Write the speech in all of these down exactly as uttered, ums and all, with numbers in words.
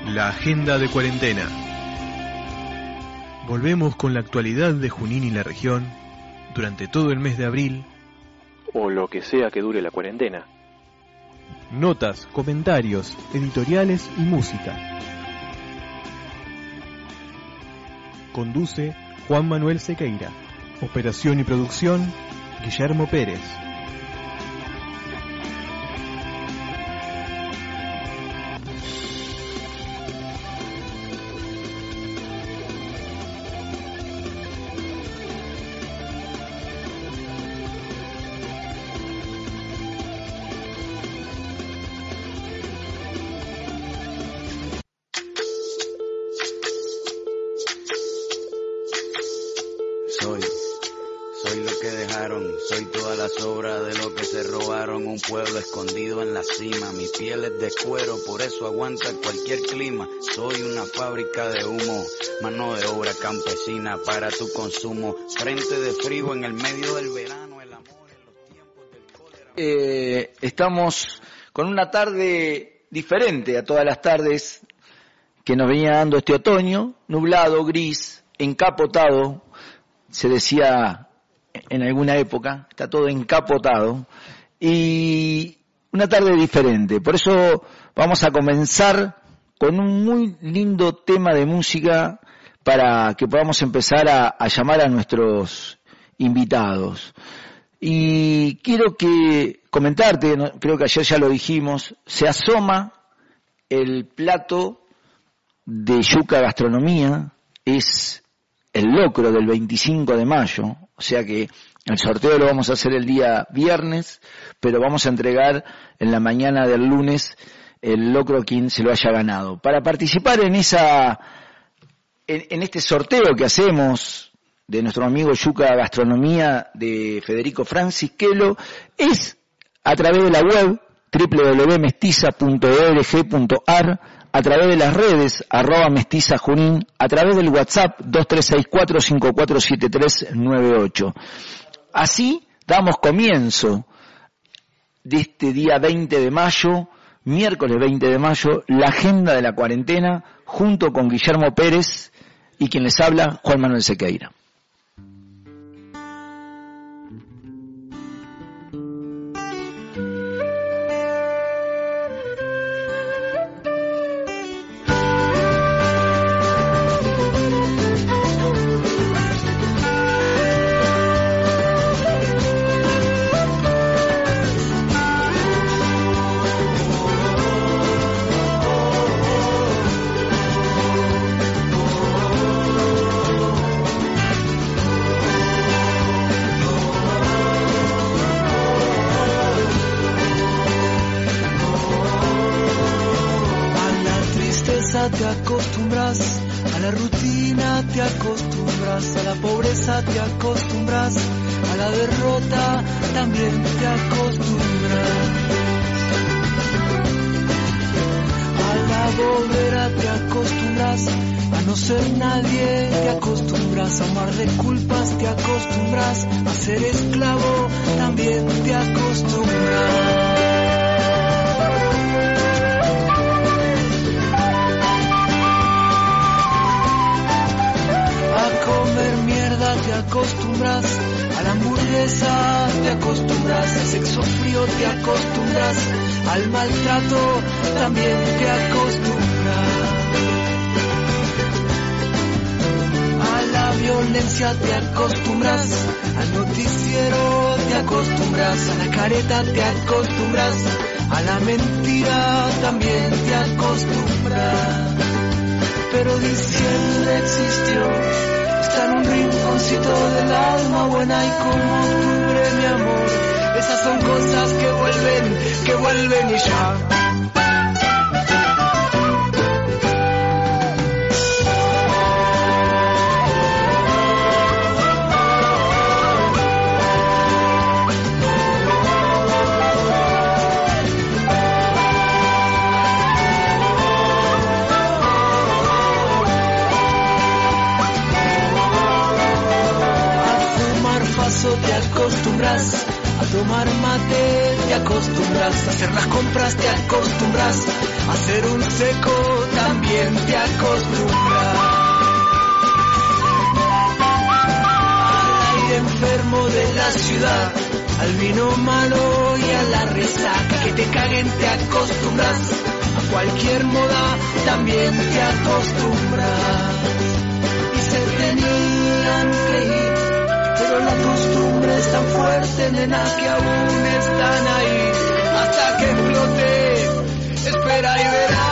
La agenda de cuarentena. Volvemos con la actualidad de Junín y la región durante todo el mes de abril, o lo que sea que dure la cuarentena. Notas, comentarios, editoriales y música. Conduce Juan Manuel Sequeira. Operación y producción, Guillermo Pérez. Soy, soy lo que dejaron, soy toda la sobra de lo que se robaron, un pueblo escondido en la cima, mi piel es de cuero, por eso aguanta cualquier clima, soy una fábrica de humo, mano de obra campesina para tu consumo, frente de frío en el medio del verano, el amor en los tiempos del cólera. Eh, estamos con una tarde diferente a todas las tardes que nos venía dando este otoño, nublado, gris, encapotado. Se decía en alguna época, está todo encapotado, y una tarde diferente. Por eso vamos a comenzar con un muy lindo tema de música para que podamos empezar a, a llamar a nuestros invitados. Y quiero que comentarte, creo que ayer ya lo dijimos, se asoma el plato de Yuca Gastronomía, es el locro del veinticinco de mayo, o sea que el sorteo lo vamos a hacer el día viernes, pero vamos a entregar en la mañana del lunes el locro a quien se lo haya ganado. Para participar en esa, en, en este sorteo que hacemos de nuestro amigo Yuca Gastronomía de Federico Francisquelo, es a través de la web doble u doble u doble u punto mestiza punto org punto a r, a través de las redes, arroba mestiza Junín, a través del WhatsApp dos tres seis cuatro cinco cuatro siete tres nueve ocho. Así damos comienzo de este día veinte de mayo, miércoles veinte de mayo, la agenda de la cuarentena, junto con Guillermo Pérez y quien les habla, Juan Manuel Sequeira. Te acostumbras, a la rutina te acostumbras, a la pobreza te acostumbras, a la derrota también te acostumbras, a la bolera te acostumbras, a no ser nadie te acostumbras, a amar de culpas te acostumbras, a ser esclavo también te acostumbras. Te acostumbras, a la hamburguesa te acostumbras, al sexo frío te acostumbras, al maltrato también te acostumbras, a la violencia te acostumbras, al noticiero te acostumbras, a la careta te acostumbras, a la mentira también te acostumbras, pero diciembre existió. Está en un rinconcito del alma buena y como octubre, mi amor. Esas son cosas que vuelven, que vuelven y ya. Te acostumbras, A tomar mate te acostumbras, a hacer las compras te acostumbras, a hacer un seco también te acostumbras. Al aire enfermo de la ciudad, al vino malo y a la resaca, que te caguen te acostumbras, a cualquier moda también te acostumbras. Y se tenían que ir, pero la costumbre es tan fuerte, nena, que aún están ahí, hasta que explote, espera y verás.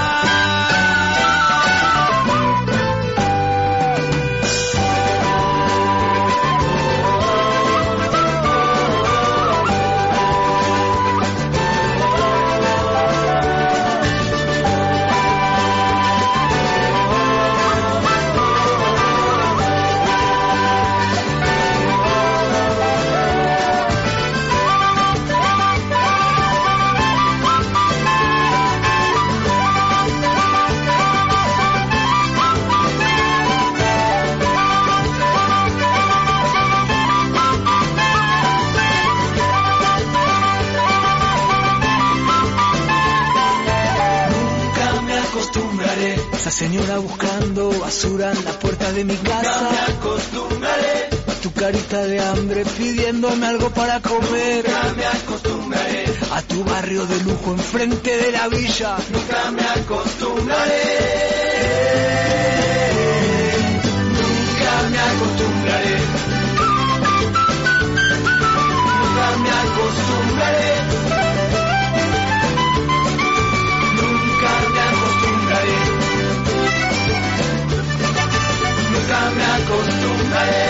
Esa señora buscando basura en la puerta de mi casa. Nunca me acostumbraré a tu carita de hambre pidiéndome algo para comer. Nunca me acostumbraré a tu barrio de lujo enfrente de la villa. Nunca me acostumbraré. Nunca me acostumbraré. Nunca me acostumbraré. Nunca me acostumbraré,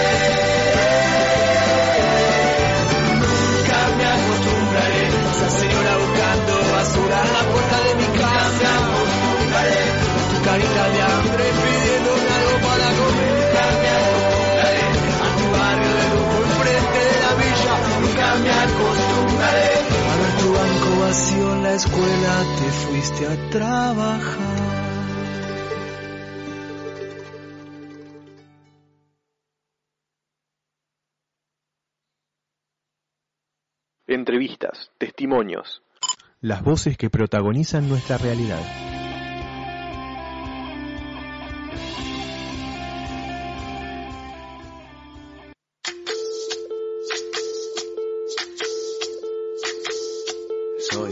nunca me acostumbraré. Esa señora buscando basura en la puerta de mi casa. Nunca me acostumbraré. Tu carita de hambre pidiéndome algo para comer. Nunca me acostumbraré. A tu barrio de lujo enfrente de la villa. Nunca me acostumbraré. A ver tu banco vacío en la escuela, te fuiste a trabajar. Entrevistas, testimonios. Las voces que protagonizan nuestra realidad. Soy,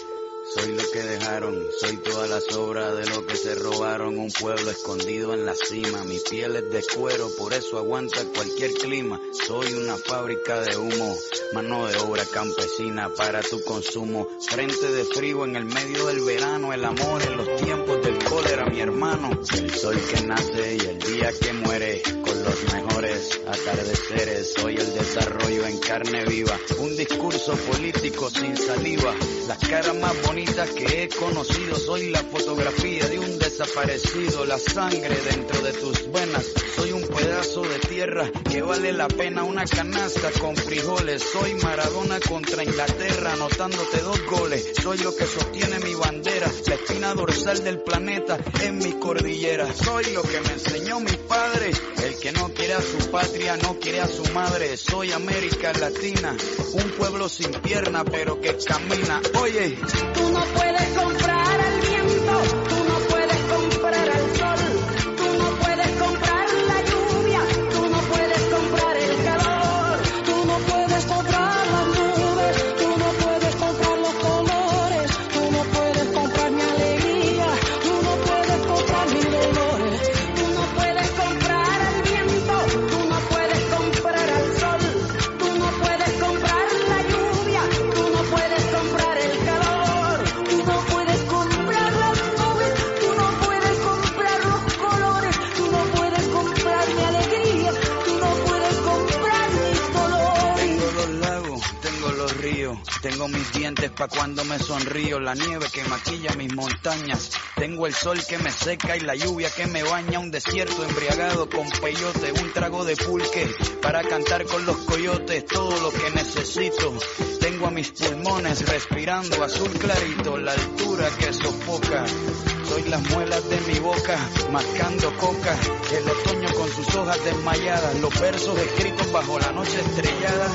soy lo que dejaron, soy toda la sobra de lo que se robaron. Un pueblo escondido en la cima, mi piel es de cuero, por eso aguanta cualquier clima. Soy una fábrica de humo, mano de obra campesina para tu consumo. Frente de frío en el medio del verano, el amor en los tiempos del cólera, mi hermano. El sol que nace y el día que muere, con los mejores atardeceres. Soy el desarrollo en carne viva, un discurso político sin saliva. Las caras más bonitas que he conocido, soy la fotografía de un desaparecido. La sangre dentro de tus venas, soy un pedazo de tierra que vale la pena una canasta con frijoles. Soy Maradona contra Inglaterra, anotándote dos goles. Soy lo que sostiene mi bandera, la espina dorsal del planeta en mi cordillera. Soy lo que me enseñó mi padre, el que no quiere a su patria, no quiere a su madre. Soy América Latina, un pueblo sin pierna pero que camina. Oye, tú no puedes comprar al viento, tú no puedes comprar al sol, tú no puedes comprar la lluvia, tú no puedes comprar el calor, tú no puedes comprar las nubes, tú no puedes comprar los colores, tú no puedes comprar mi alegría, tú no puedes comprar mis dolores, tú no puedes comprar al viento, tú no puedes comprar al sol, tú no puedes comprar la lluvia, tú no puedes comprar el calor, tú no puedes comprar las nubes, tú no puedes comprar los colores, tú no puedes comprar mi alegría, tú no puedes comprar mis dolores. tengo los lagos, tengo los ríos, tengo mis dientes pa' cuando me sonrío, la nieve que maquilla mis montañas, tengo el sol que me seca y la lluvia que me baña, un desierto embriagado con peyote, un trago de pulque para cantar con los coyotes, todo lo que necesito. Tengo a mis pulmones respirando azul clarito, la altura que sofoca. Soy las muelas de mi boca, mascando coca, el otoño con sus hojas desmayadas, los versos escritos bajo la noche estrellada.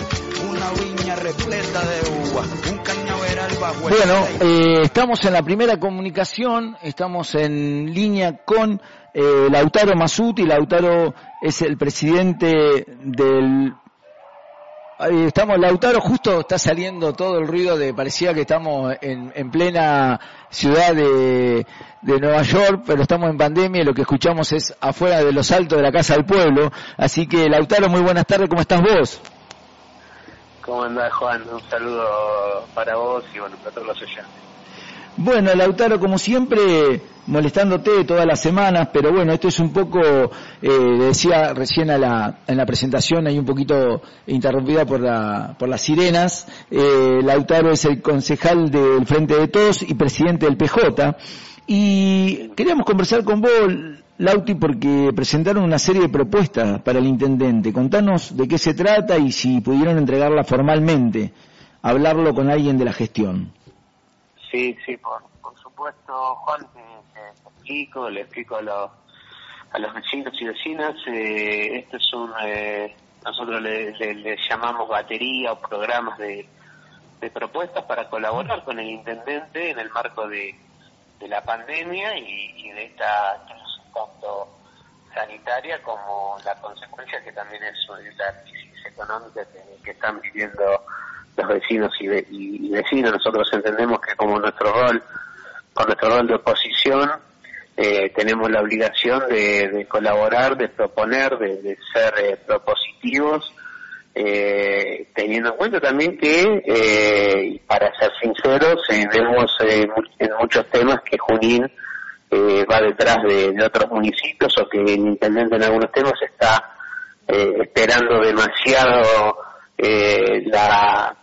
una viña repleta de uvas, un cañaveral bajo el Bueno, sol. eh, estamos en la primera comunicación, estamos en línea con eh, Lautaro Masuti. Lautaro es el presidente del... Ahí estamos, Lautaro, justo está saliendo todo el ruido de, parecía que estamos en, en plena ciudad de, de Nueva York, pero estamos en pandemia y lo que escuchamos es afuera de los altos de la Casa del Pueblo. Así que, Lautaro, muy buenas tardes, ¿cómo estás vos? ¿Cómo andás, Juan? Un saludo para vos y bueno, para todos los oyentes. Bueno, Lautaro, como siempre, molestándote todas las semanas, pero bueno, esto es un poco, eh, decía recién a la, en la presentación, ahí un poquito interrumpida por la, por las sirenas. eh, Lautaro es el concejal del Frente de Todos y presidente del P J, y queríamos conversar con vos, Lauti, porque presentaron una serie de propuestas para el intendente. Contanos de qué se trata y si pudieron entregarla formalmente, hablarlo con alguien de la gestión. Sí, sí, por, por supuesto, Juan, te, te, te explico, le explico a los, a los vecinos y vecinas. Eh, esto es un, eh, nosotros le, le, le llamamos batería o programas de, de propuestas para colaborar con el intendente en el marco de, de la pandemia y, y de esta crisis tanto sanitaria como la consecuencia que también es la crisis económica que, que están viviendo los vecinos y, de, y, y vecinos. Nosotros entendemos que como nuestro rol, con nuestro rol de oposición, eh, tenemos la obligación de, de colaborar, de proponer, de, de ser eh, propositivos, eh, teniendo en cuenta también que, eh, para ser sinceros, eh, vemos eh, en muchos temas que Junín eh, va detrás de, de otros municipios o que el intendente en algunos temas está eh, esperando demasiado eh, la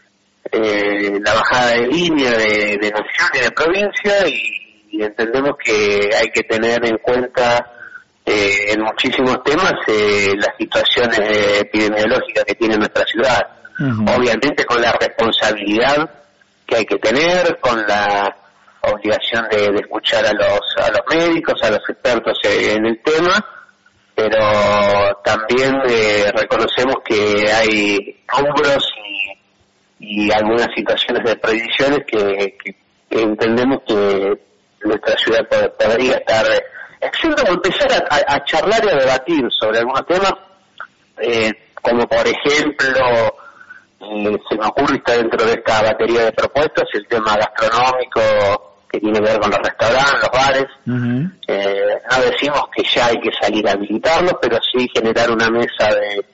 Eh, la bajada de línea de, de nación y de provincia y, y entendemos que hay que tener en cuenta eh, en muchísimos temas eh, las situaciones eh, epidemiológicas que tiene nuestra ciudad. Uh-huh. Obviamente con la responsabilidad que hay que tener, con la obligación de, de escuchar a los a los médicos, a los expertos en el tema, pero también eh, reconocemos que hay rubros y y algunas situaciones de predicciones que, que, que entendemos que nuestra ciudad podría estar exenta o empezar a, a, a charlar y a debatir sobre algunos temas, eh, como por ejemplo, eh, se me ocurre, está dentro de esta batería de propuestas, el tema gastronómico que tiene que ver con los restaurantes, los bares. Uh-huh. Eh, no decimos que ya hay que salir a habilitarlos, pero sí generar una mesa de,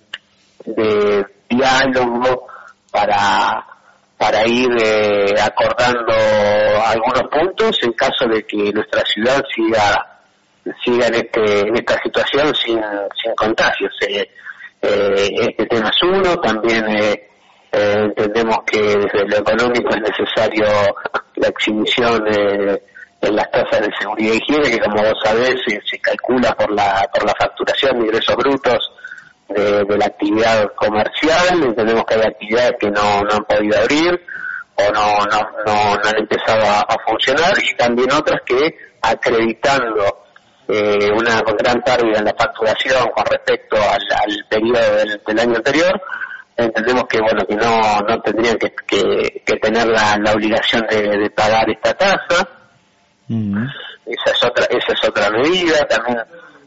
de diálogo para para ir eh, acordando algunos puntos en caso de que nuestra ciudad siga siga en este en esta situación sin sin contagios. Eh, eh, este tema es uno. También eh, eh, entendemos que desde lo económico es necesario la exhibición eh, en las tasas de seguridad y higiene, que como vos sabés se, se calcula por la por la facturación de ingresos brutos De, de la actividad comercial. Entendemos que hay actividades que no, no han podido abrir o no no no, no han empezado a, a funcionar, y también otras que, acreditando eh, una gran pérdida en la facturación con respecto al, al periodo del, del año anterior, entendemos que bueno que no no tendrían que, que, que tener la, la obligación de, de pagar esta tasa. Mm-hmm. Esa es otra esa es otra medida. También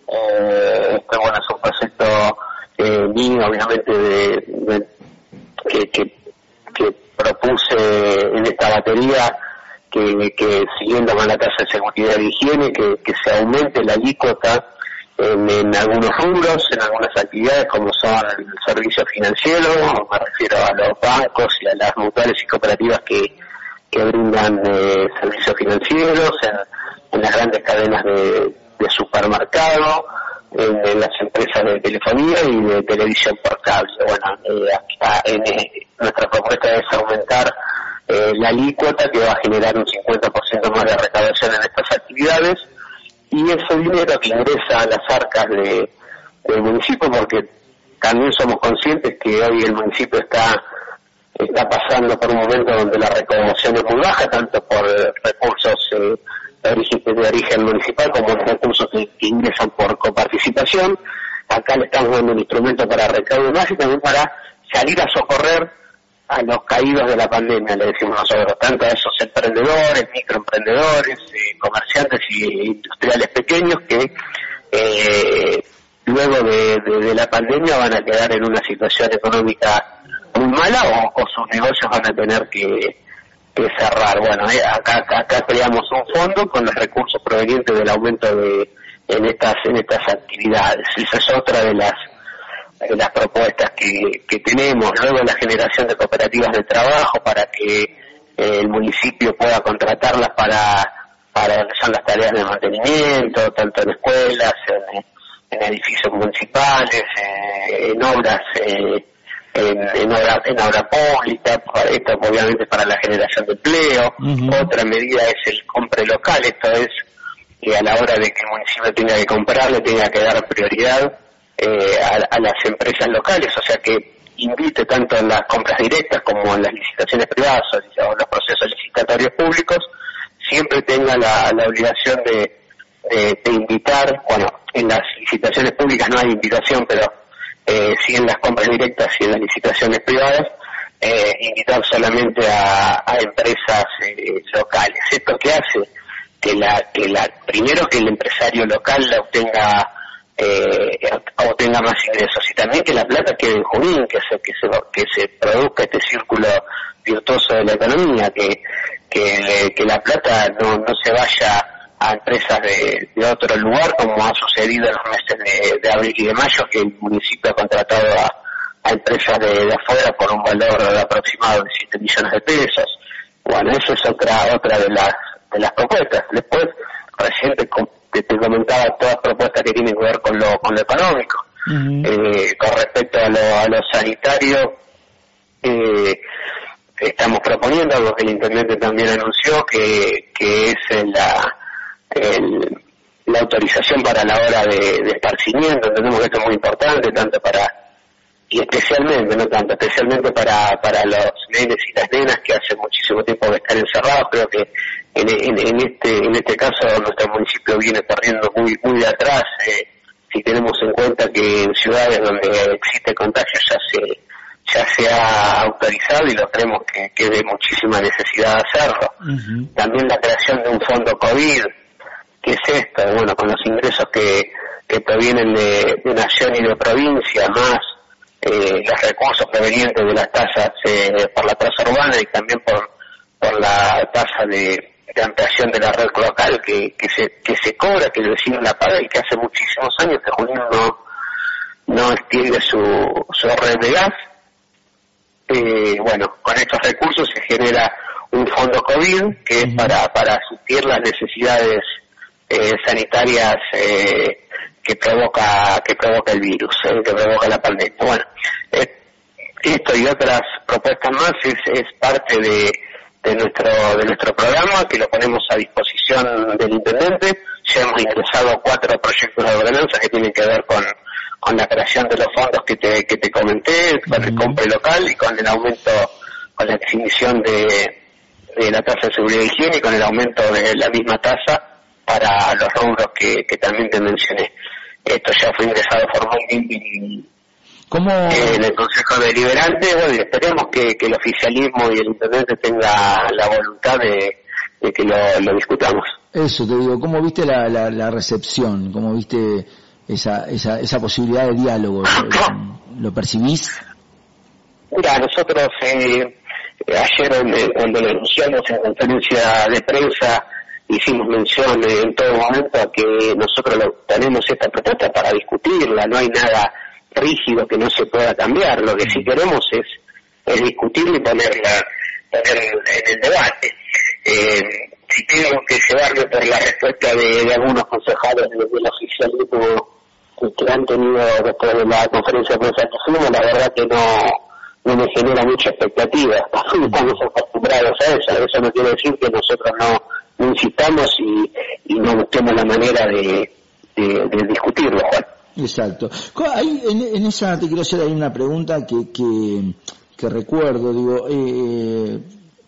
eh, este bueno es un proyecto Eh, mío, obviamente, de, de, que, que, que propuse en esta batería que, que siguiendo con la tasa de seguridad y higiene, que, que se aumente la alícuota en, en algunos rubros, en algunas actividades como son el servicio financiero, me refiero a los bancos y a las mutuales y cooperativas que, que brindan eh, servicios financieros, en, en las grandes cadenas de, de supermercado, En, en las empresas de telefonía y de televisión por cable. Bueno, eh, acá en, eh, nuestra propuesta es aumentar eh, la alícuota, que va a generar un cincuenta por ciento más de recaudación en estas actividades, y ese dinero que ingresa a las arcas de, del municipio, porque también somos conscientes que hoy el municipio está está pasando por un momento donde la recaudación es muy baja, tanto por recursos eh, de origen, de origen municipal como los recursos que, que ingresan por coparticipación. Acá le estamos dando un instrumento para recaudo más y también para salir a socorrer a los caídos de la pandemia, le decimos nosotros, tanto a esos emprendedores, microemprendedores, eh, comerciantes y industriales pequeños que eh, luego de, de, de la pandemia van a quedar en una situación económica muy mala o, o sus negocios van a tener que, que cerrar. Bueno, eh, acá, acá creamos un fondo con los recursos provenientes del aumento de en estas en estas actividades. Esa es otra de las de las propuestas que, que tenemos. Luego la generación de cooperativas de trabajo para que eh, el municipio pueda contratarlas para para lo que son las tareas de mantenimiento, tanto en escuelas, en, en edificios municipales, eh, en obras eh, en, en obra en obra pública. Esto obviamente para la generación de empleo. Uh-huh. Otra medida es el compre local. Esto es que a la hora de que el municipio tenga que comprarle, tenga que dar prioridad eh, a, a las empresas locales, o sea que invite tanto en las compras directas como en las licitaciones privadas o los procesos licitatorios públicos, siempre tenga la, la obligación de, de, de invitar. Bueno, en las licitaciones públicas no hay invitación, pero eh, sí en las compras directas y en las licitaciones privadas, eh, invitar solamente a, a empresas eh, locales. ¿Esto qué hace? que la que la primero que el empresario local la obtenga eh, obtenga más ingresos y también que la plata quede en Junín, que se que se que se produzca este círculo virtuoso de la economía, que que, que la plata no no se vaya a empresas de, de otro lugar como ha sucedido en los meses de, de abril y de mayo, que el municipio ha contratado a, a empresas de, de afuera por un valor aproximado de siete millones de pesos. Bueno, eso es otra otra de las de las propuestas. Después, recién te, te, te comentaba todas las propuestas que tienen que ver con lo con lo económico. Uh-huh. Eh, con respecto a lo, a lo sanitario, eh, estamos proponiendo algo que el intendente también anunció, que, que es la, el, la autorización para la hora de, de esparcimiento. Entendemos que esto es muy importante, tanto para, y especialmente, no tanto, especialmente para, para los nenes y las nenas que hace muchísimo tiempo de estar encerrados. Creo que en, en, en este en este caso nuestro municipio viene corriendo muy muy de atrás, eh, si tenemos en cuenta que en ciudades donde existe contagio ya se ya se ha autorizado y lo creemos que, que es de muchísima necesidad de hacerlo. Uh-huh. También la creación de un fondo COVID. ¿Qué es esto? Bueno, con los ingresos que, que provienen de, de nación y de provincia, más eh, los recursos provenientes de las tasas eh, por la tasa urbana y también por por la tasa de de ampliación de la red local que, que se que se cobra, que el vecino la paga y que hace muchísimos años que Junín no no extiende su, su red de gas. Eh, bueno, con estos recursos se genera un fondo COVID que es para, para asistir las necesidades eh, sanitarias eh, que provoca que provoca el virus, eh, que provoca la pandemia. Bueno, eh, esto y otras propuestas más es, es parte de de nuestro de nuestro programa, que lo ponemos a disposición del intendente. Ya hemos ingresado cuatro proyectos de ordenanza que tienen que ver con, con la creación de los fondos que te que te comenté, con el compre local y con el aumento, con la exhibición de, de la tasa de seguridad y higiene y con el aumento de la misma tasa para los rubros que, que también te mencioné. Esto ya fue ingresado formalmente y ¿Cómo? En el Consejo Deliberante. Bueno, y esperemos que, que el oficialismo y el intendente tenga la voluntad de, de que lo, lo discutamos. Eso te digo, ¿cómo viste la, la, la recepción? ¿Cómo viste esa, esa, esa posibilidad de diálogo? ¿Lo, lo percibís? Mira, nosotros eh, ayer cuando lo anunciamos en conferencia de prensa hicimos mención en todo momento a que nosotros lo, tenemos esta propuesta para discutirla, no hay nada rígido que no se pueda cambiar. Lo que sí queremos es, es discutirlo y ponerla, ponerla en el debate. Eh, si tengo que llevarme por la respuesta de, de algunos concejales del oficialismo que han tenido después de la conferencia de prensa que fuimos, la verdad que no, no me genera mucha expectativa. Estamos acostumbrados a eso. Eso no quiere decir que nosotros no, no insistamos y, y no busquemos la manera de, de, de discutirlo, Juan. Exacto. Ahí, en, en esa te quiero hacer ahí una pregunta que, que, que recuerdo, digo, eh,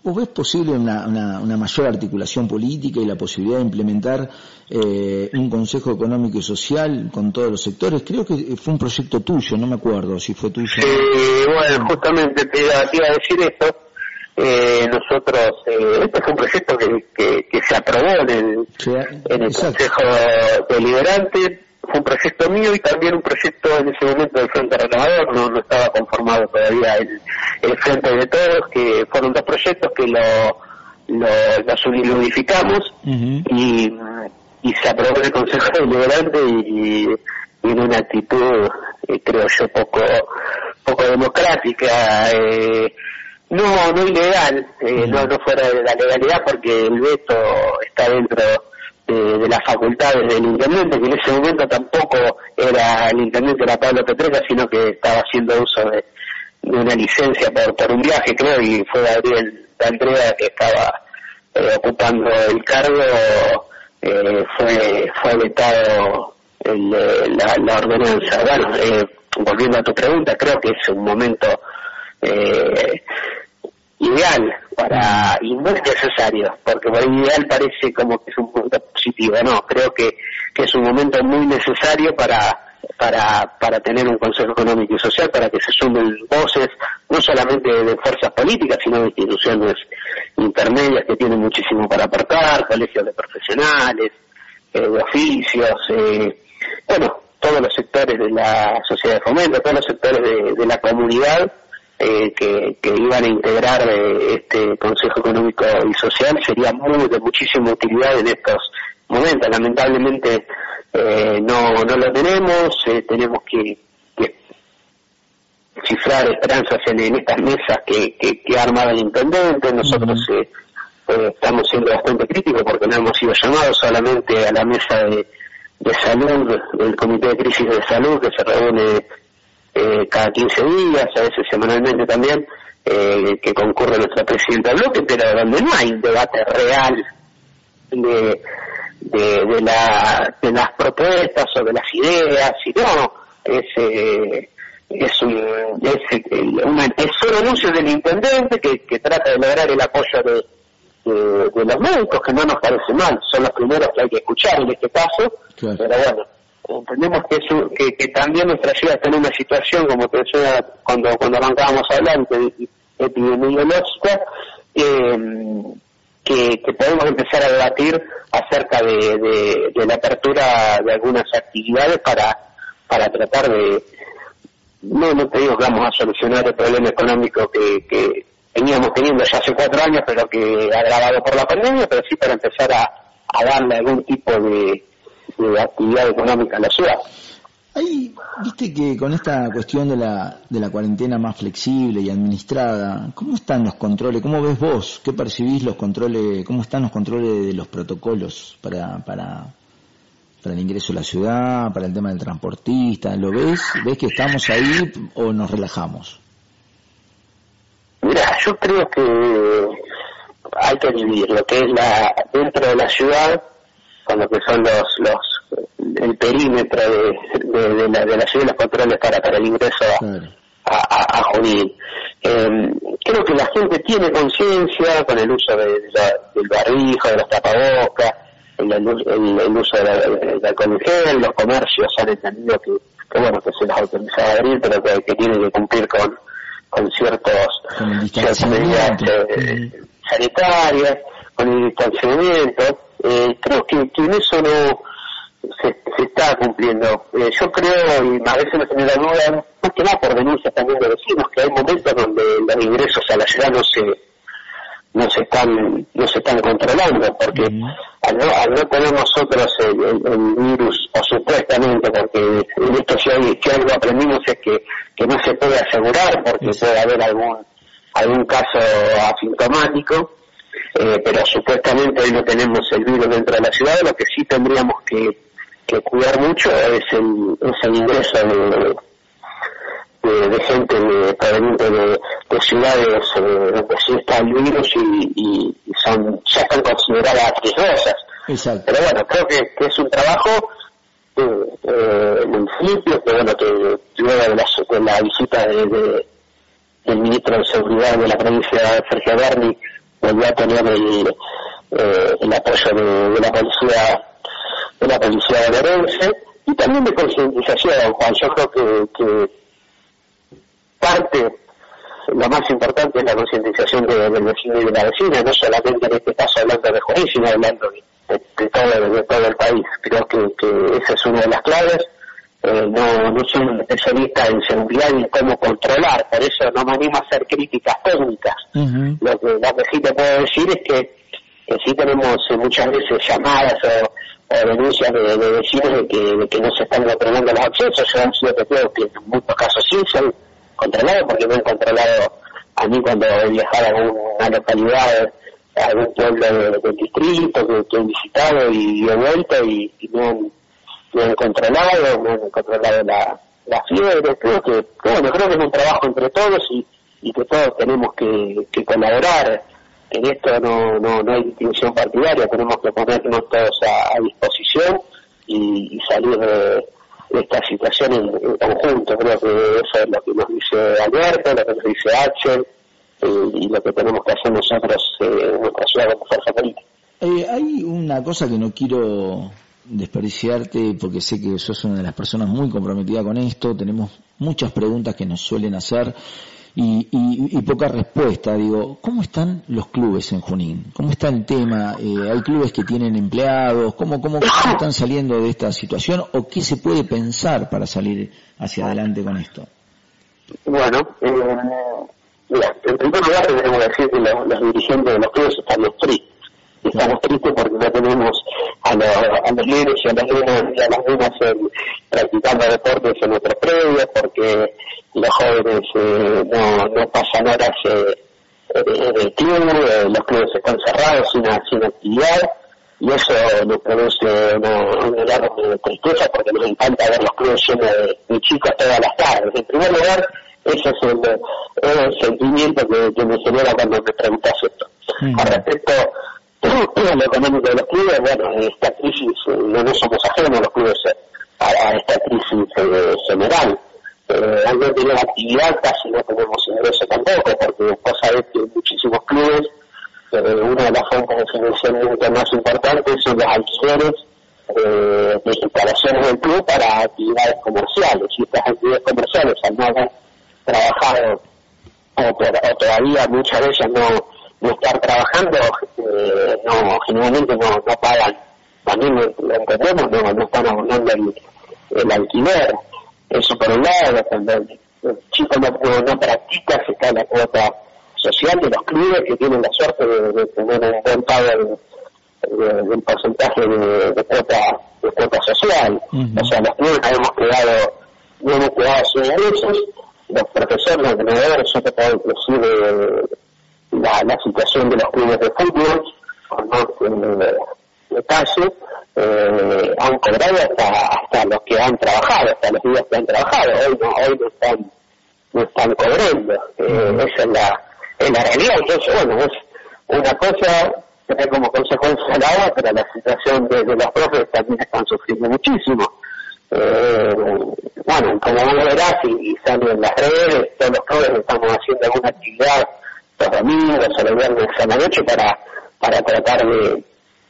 ¿Vos ves posible una, una, una mayor articulación política y la posibilidad de implementar eh, un Consejo Económico y Social con todos los sectores? Creo que fue un proyecto tuyo, no me acuerdo si fue tuyo. Sí, bueno, justamente te iba, te iba a decir esto. Eh, nosotros, eh, este fue un proyecto que, que, que se aprobó en el, sí, en el Consejo Deliberante. Fue un proyecto mío y también un proyecto en ese momento del Frente Renovador, no, no estaba conformado todavía el, el Frente de Todos, que fueron dos proyectos que lo, lo los unificamos uh-huh. y, y se aprobó en el Consejo Deliberante y, y en una actitud, eh, creo yo, poco poco democrática, eh, no no ilegal, eh, uh-huh. no, no fuera de la legalidad, porque el veto está dentro De, de las facultades del intendente, que en ese momento tampoco era el intendente, era Pablo Petreca, sino que estaba haciendo uso de, de una licencia por, por un viaje, creo, y fue Gabriel D'Andrea que estaba eh, ocupando el cargo, eh, fue fue vetado el, la, la ordenanza. Bueno, eh, volviendo a tu pregunta, creo que es un momento eh, ideal para, y no es necesario, porque por ideal parece como que es un punto positivo, no, creo que, que es un momento muy necesario para, para, para tener un Consejo Económico y Social, para que se sumen voces, no solamente de fuerzas políticas, sino de instituciones intermedias que tienen muchísimo para aportar, colegios de profesionales, eh, de oficios, eh, bueno, todos los sectores de la sociedad de fomento, todos los sectores de, de la comunidad, Eh, que, que iban a integrar eh, este Consejo Económico y Social, sería muy de muchísima utilidad en estos momentos. Lamentablemente eh, no no lo tenemos, eh, tenemos que, que cifrar esperanzas en, en estas mesas que, que, que ha armado el intendente. Nosotros eh, eh, estamos siendo bastante críticos porque no hemos sido llamados solamente a la mesa de, de salud, del Comité de Crisis de Salud, que se reúne Eh, cada quince días, a veces semanalmente también, eh, que concurre nuestra presidenta Bloque, pero donde no hay un debate real de, de, de, la, de las propuestas o de las ideas, sino es, eh, es, un, es, una, es solo anuncio del intendente que, que trata de lograr el apoyo de, de, de los médicos, que no nos parece mal, son los primeros que hay que escuchar en este caso, claro. Pero bueno, entendemos que, es, que, que también nuestra ciudad está en una situación, como te decía cuando cuando arrancábamos a hablar, epidemiológica, eh, que, que podemos empezar a debatir acerca de, de, de la apertura de algunas actividades para para tratar de, no, no te digo que vamos a solucionar el problema económico que, que veníamos teniendo ya hace cuatro años, pero que agravado por la pandemia, pero sí para empezar a, a darle algún tipo de de actividad económica en la ciudad. Ahí, viste que con esta cuestión de la de la cuarentena más flexible y administrada, ¿cómo están los controles? ¿Cómo ves vos? ¿Qué percibís los controles? ¿Cómo están los controles de los protocolos para para para el ingreso a la ciudad, para el tema del transportista? ¿Lo ves? ¿Ves que estamos ahí o nos relajamos? Mira, yo creo que hay que dividir lo que es la dentro de la ciudad, con lo que son los los el perímetro de, de, de, la, de la ciudad y los controles para, para el ingreso a, a, a Junín. Eh, creo que la gente tiene conciencia con el uso de, de la, del barbijo, de los tapabocas, el, el, el uso de la, del alcohol en gel, los comercios han entendido que, que bueno, que se les autoriza a abrir, pero que, que tienen que cumplir con, con ciertos ciertas medidas eh, uh-huh. sanitarias, con el distanciamiento. Eh, creo que, que en eso no se, se está cumpliendo. Eh, yo creo, y a veces me genera duda, más que nada por denuncias también de vecinos, que hay momentos donde los ingresos a la ciudad no se no se están no se están controlando, porque mm. al, no, al no tener nosotros el, el, el virus, o supuestamente, porque en esto si, hay, si algo aprendimos es que, que no se puede asegurar, porque mm. puede haber algún algún caso asintomático. Eh, pero supuestamente hoy no tenemos el virus dentro de la ciudad. Lo que sí tendríamos que, que cuidar mucho es el, es el ingreso de, de, de gente de, proveniente de, de ciudades eh, donde sí está el virus y, y, y son ya están consideradas riesgosas. Exacto. Pero bueno, creo que, que es un trabajo de eh, municipio, que bueno, que luego de la, de la visita de, de, del ministro de Seguridad de la provincia, Sergio Berni, volvió a tener el, eh, el apoyo de, de la policía de la policía bonaerense y también de concientización, Juan. Yo creo que, que parte, lo más importante es la concientización de, del vecino y de la vecina, no solamente en este caso hablando de Junín, sino hablando de, de, todo, de todo el país. Creo que, que esa es una de las claves. Eh, no, no soy un especialista en seguridad ni en cómo controlar, por eso no me animo a hacer críticas técnicas. Uh-huh. Lo que, lo que sí te puedo decir es que, que sí tenemos eh, muchas veces llamadas o, o denuncias de, de vecinos de que, de que no se están controlando los accesos. Yo han sido testigos que en muchos casos sí se han controlado, porque me han controlado a mí cuando he viajado a alguna localidad, a algún pueblo de, del distrito que, que he visitado y he vuelto y, y me han me han controlado, me han controlado la, la fiebre. Creo que, bueno, creo que es un trabajo entre todos y, y que todos tenemos que, que colaborar. En esto no, no, no hay distinción partidaria, tenemos que ponernos todos a, a disposición y, y salir de, de esta situación en, en conjunto. Creo que eso es lo que nos dice Alberto, lo que nos dice Axel eh, y lo que tenemos que hacer nosotros eh, en nuestra ciudad como fuerza política. Eh, hay una cosa que no quiero desperdiciarte porque sé que sos una de las personas muy comprometida con esto. Tenemos muchas preguntas que nos suelen hacer y, y, y poca respuesta. Digo, ¿cómo están los clubes en Junín? ¿Cómo está el tema? Eh, ¿Hay clubes que tienen empleados? ¿Cómo, cómo, cómo están saliendo de esta situación? ¿O qué se puede pensar para salir hacia adelante con esto? Bueno, eh, mira, en primer lugar tenemos que decir que los, los dirigentes de los clubes están los tristes. Estamos tristes porque no tenemos a los, a los líderes y a las nenas y a las nenas eh, practicando deportes en nuestros predios, porque los jóvenes eh, no, no pasan horas eh, en el club, eh, los clubes están cerrados sin, sin actividad, y eso nos produce una, una enorme tristeza porque nos encanta ver los clubes llenos de, de chicos todas las tardes. En primer lugar, ese es el, el sentimiento que, que me genera cuando me preguntas esto. Mm. Al respecto lo económico de los clubes, bueno, esta crisis, no, no somos ajenos los clubes a, a esta crisis eh, general. Eh, al no tener actividad casi no tenemos ingreso tampoco, porque vos sabés que en muchísimos clubes eh, una de las fuentes de financiamiento más importantes son los alquileres eh, de instalaciones del club para actividades comerciales, y estas actividades comerciales al no haber trabajado o, por, o todavía muchas de ellas no no estar trabajando, eh, no generalmente no, no pagan, también lo, lo entendemos, no, no están abonando el, el alquiler. Eso por un lado, cuando el, el chico no, no, no practica, se cae la cuota social de los clubes que tienen la suerte de, de tener un buen pago del, de, del porcentaje de, de cuota de cuota social. Uh-huh. O sea, los clubes no hemos quedado, no hemos quedado sin ingresos, los profesores, los entrenadores, yo te puedo inclusive La, la situación de los clubes de fútbol, con no eh, detalle, eh, han cobrado hasta, hasta los que han trabajado, hasta los días que han trabajado, hoy no, hoy no están, no están cobrando, eh, esa es la, es la realidad. Entonces, bueno, es una cosa que trae como consecuencia la otra, la situación de, de los profes también están sufriendo muchísimo. Eh, bueno, como vos verás y, y salen en las redes, todos los clubes estamos haciendo alguna actividad los domingos o los viernes a la noche para para tratar de,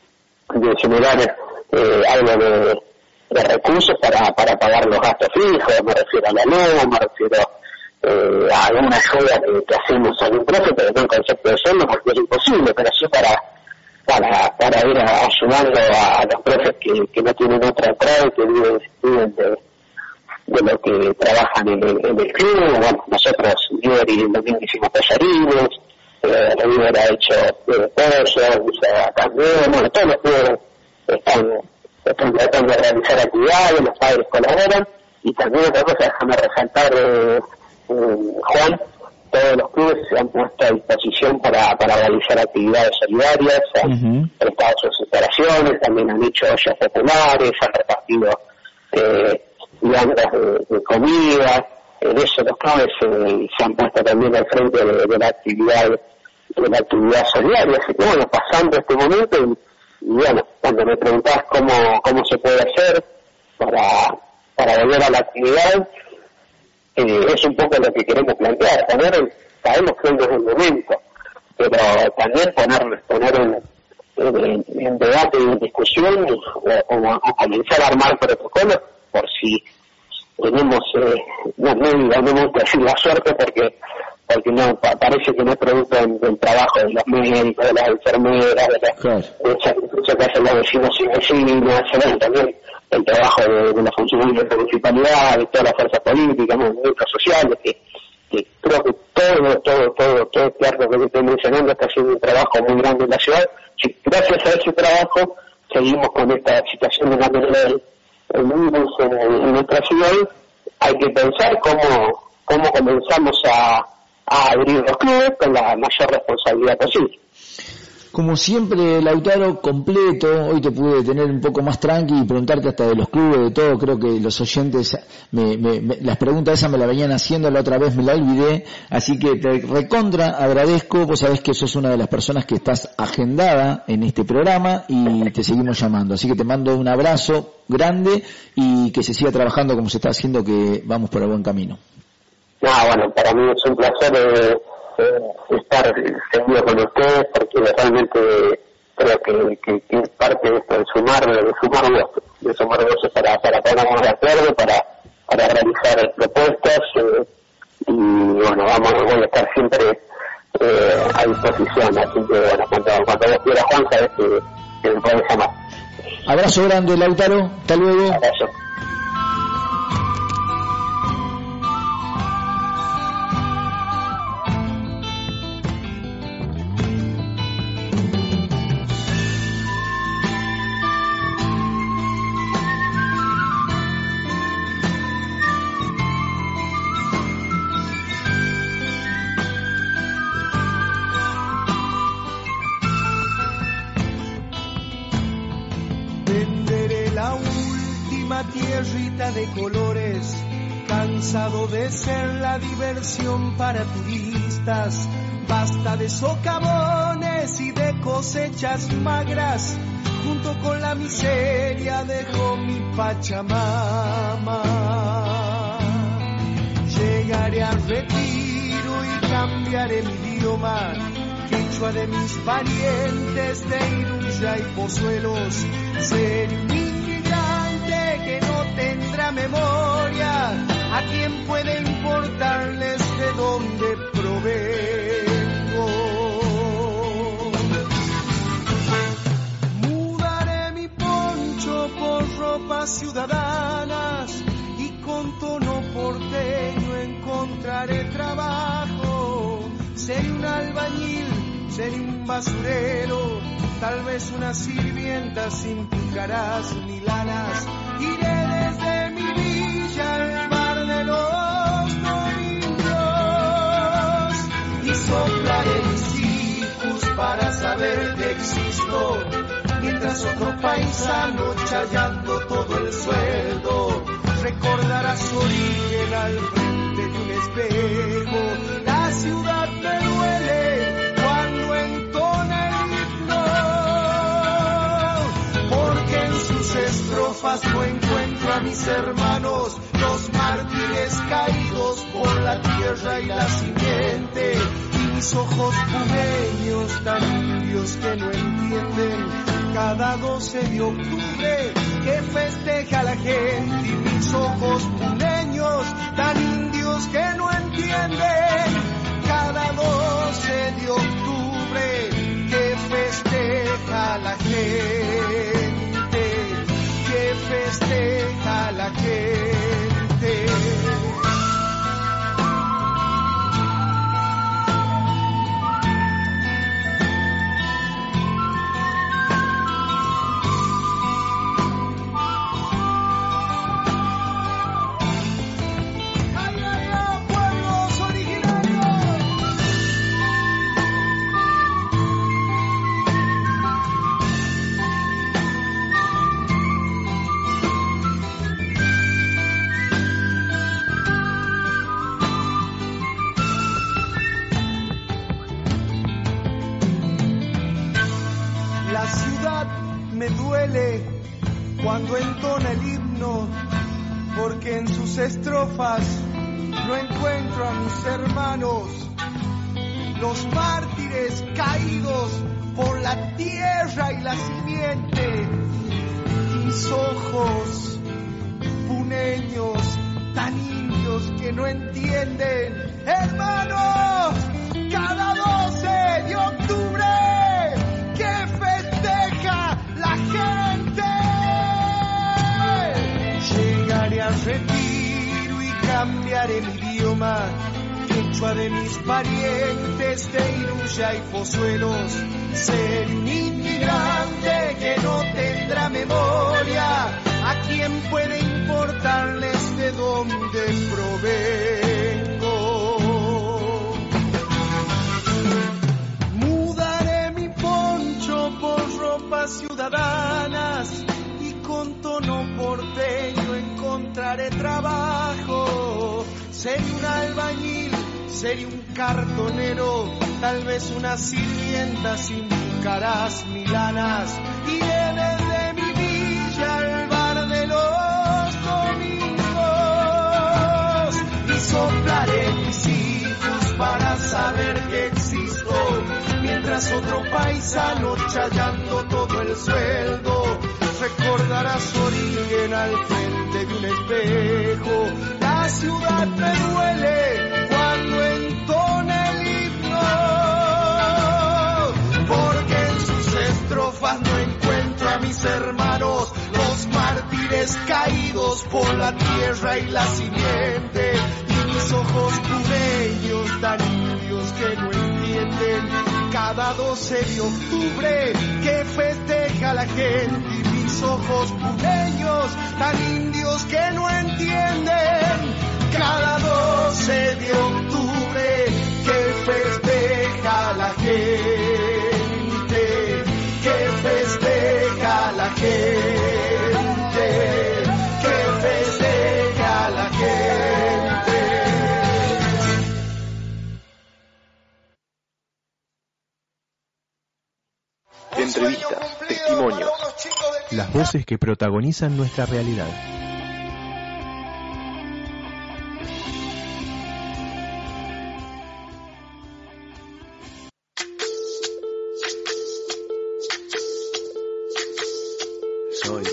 de generar eh, algo de, de recursos para para pagar los gastos fijos. Me refiero a la luz, me refiero eh, a alguna ayuda que, que hacemos a un profe, pero no en concepto de sueldo porque es imposible, pero sí para para para ir a, ayudando a, a los profes que, que no tienen otra entrada y que viven, viven de de lo que trabajan en el, en el club. Bueno, nosotros, River y el domingo hicimos tallarines, eh, River ha hecho eh, pollo, también, bueno, todos los clubes están, están tratando de realizar actividades, los padres colaboran, y también otra cosa, déjame resaltar, eh, eh, Juan, todos los clubes se han puesto a disposición para, para realizar actividades solidarias, han uh-huh. prestado sus instalaciones, también han hecho ollas populares, han repartido eh, viandas de, de comida. En eso los clubes eh, se han puesto también al frente de, de la actividad de la actividad solidaria. Así que bueno, pasando este momento y, y bueno, cuando me preguntás cómo cómo se puede hacer para para volver a la actividad, eh, es un poco lo que queremos plantear. Poner el, sabemos que hoy no es el momento, pero también poner, poner en, en, en debate y en discusión o, o, o comenzar a armar protocolos por si tenemos, eh, no, no, no me gusta decir la suerte porque porque no parece que no es producto del, del trabajo de los médicos, de las enfermeras, de las claro. muchas que hacen los vecinos y vecinas, se también el trabajo de, de la función de la municipalidad, de todas las fuerzas políticas, movimientos sociales, que, que creo que todo, todo, todo, todo este arco que estoy mencionando está haciendo un trabajo muy grande en la ciudad. Si gracias a ese trabajo seguimos con esta situación de mantener el, el virus en, en nuestra ciudad, hay que pensar cómo, cómo comenzamos a a abrir los clubes con la mayor responsabilidad posible. Como siempre, Lautaro, completo. Hoy te pude tener un poco más tranqui y preguntarte hasta de los clubes, de todo. Creo que los oyentes, me, me, me, las preguntas esas me las venían haciendo, la otra vez me la olvidé. Así que te recontra agradezco. Vos sabés que sos una de las personas que estás agendada en este programa y te seguimos llamando. Así que te mando un abrazo grande y que se siga trabajando como se está haciendo, que vamos por el buen camino. No, bueno, para mí es un placer eh, eh, estar seguido con ustedes porque realmente creo que, que, que es parte de esto, de sumar, de sumar voces, de sumar voces para, para ponernos de acuerdo, para, para realizar propuestas eh, y bueno, vamos, voy a estar siempre eh, a disposición, así que bueno, cuando, cuando vos quieras, Juan, sabes que, que me puedes llamar. Abrazo grande, Lautaro, hasta luego. Abrazo. Tierrita de colores, cansado de ser la diversión para turistas, basta de socavones y de cosechas magras, junto con la miseria dejó mi Pachamama. Llegaré al retiro y cambiaré mi idioma, quechua de mis parientes de Iruya y Pozuelos, seré un que no tendrá memoria, a quien puede importarles de dónde provengo. Mudaré mi poncho por ropas ciudadanas y con tono porteño encontraré trabajo. Seré un albañil, seré un basurero, tal vez una sirvienta sin pícaras ni lanas. Iré desde mi villa al bar de los domingos y soplaré mis hijos para saber que existo, mientras otro paisano chayando todo el sueldo recordará su origen al frente de un espejo. La ciudad me duele cuando entona el himno, porque en sus estrofas no encuentro a mis hermanos, los mártires caídos por la tierra y la simiente, y mis ojos pumeños tan indios que no entienden cada doce de octubre que festeja la gente, y mis ojos pumeños tan indios que no entienden cada doce de octubre que festeja la gente, que festeja la gente. Me duele cuando entona el himno, porque en sus estrofas no encuentro a mis hermanos, los mártires caídos por la tierra y la simiente. Mis ojos puneños, tan indios que no entienden, hermanos, cada doce de octubre que festeja la gente. Llegaré al retiro y cambiaré mi idioma, quechua de mis parientes de Iruya y Pozuelos. Seré un inmigrante que no tendrá memoria, a quien puede importarles de dónde provengo. Mudaré mi poncho por ropas ciudadanas y con tono porteño encontraré trabajo. Seré un albañil, seré un cartonero, tal vez una sirvienta sin caras milanas. Y en el de mi villa al bar de los domingos y soplaré mis hijos para saber que existo, mientras otro paisano chayando todo el sueldo recordará su origen al frente de un espejo. La ciudad me duele cuando entona el himno, porque en sus estrofas no encuentro a mis hermanos, los mártires caídos por la tierra y la simiente. Y mis ojos pureños tan indios que no entienden, cada doce de octubre que festeja la gente. Y mis ojos pureños tan indios que no entienden, cada doce de octubre que festeja la gente, que festeja la gente, que festeja la gente. Entrevistas, testimonios, las voces que protagonizan nuestra realidad. Soy,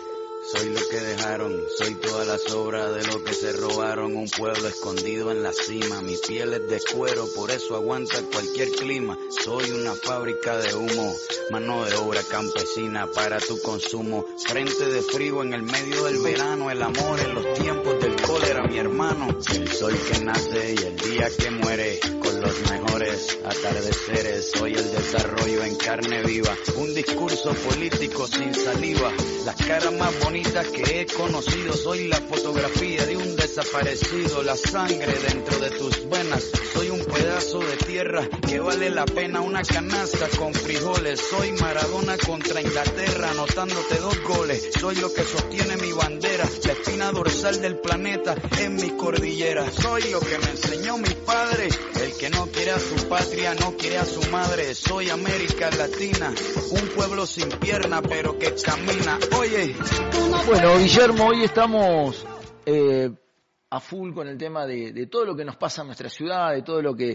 soy lo que dejaron, soy toda la sobra de lo que se robaron, un pueblo escondido en la cima, mi piel es de cuero, por eso aguanta cualquier clima, soy una fábrica de humo, mano de obra campesina para tu consumo, frente de frío en el medio del verano, el amor en los tiempos del cólera, mi hermano, el sol que nace y el día que muere, con los mejores atardeceres, soy el desarrollo en carne viva, un discurso político sin saliva, las caras más bonitas que he conocido, soy la fotografía de un desaparecido, la sangre dentro de tus venas, soy un pedazo de tierra que vale la pena una canasta con frijoles, soy Maradona contra Inglaterra anotándote dos goles, soy lo que sostiene mi bandera, la espina dorsal del planeta en mi cordillera, soy lo que me enseñó mi padre, el que no quiere a su patria no quiere a su madre, soy América Latina, un pueblo sin pierna pero que camina, oye. Bueno, Guillermo, hoy estamos eh, a full con el tema de, de todo lo que nos pasa en nuestra ciudad, de todo lo que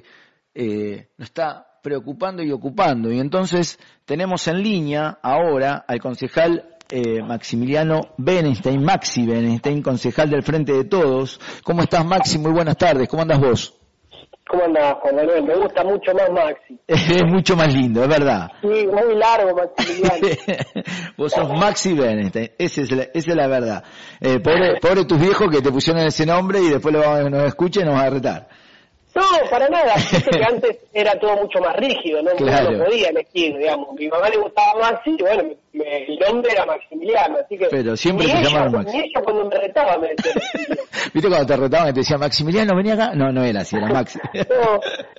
eh, nos está preocupando y ocupando. Y entonces tenemos en línea ahora al concejal eh, Maximiliano Benestein, Maxi Benestein, concejal del Frente de Todos. ¿Cómo estás, Maxi? Muy buenas tardes. ¿Cómo andas vos? ¿Cómo andás, Juan Manuel? Me gusta mucho más Maxi. Es mucho más lindo, es verdad. Sí, muy largo, Maximiliano. Vos sos Maxi Benestein, esa es la, esa es la verdad. Eh, pobre, pobre tus viejos que te pusieron ese nombre y después lo, nos escuchen y nos van a retar. No, para nada. Fíjate que antes era todo mucho más rígido, ¿no? Claro. No podía elegir, digamos. Mi mamá le gustaba Maxi y bueno, me, me, el nombre era Maximiliano, así que... Pero siempre te llamaron Maxi. Ni ella cuando me retaba me decía... ¿Viste cuando te retaban y te decía Maximiliano, venía acá? No, no era así, era Maxi. No.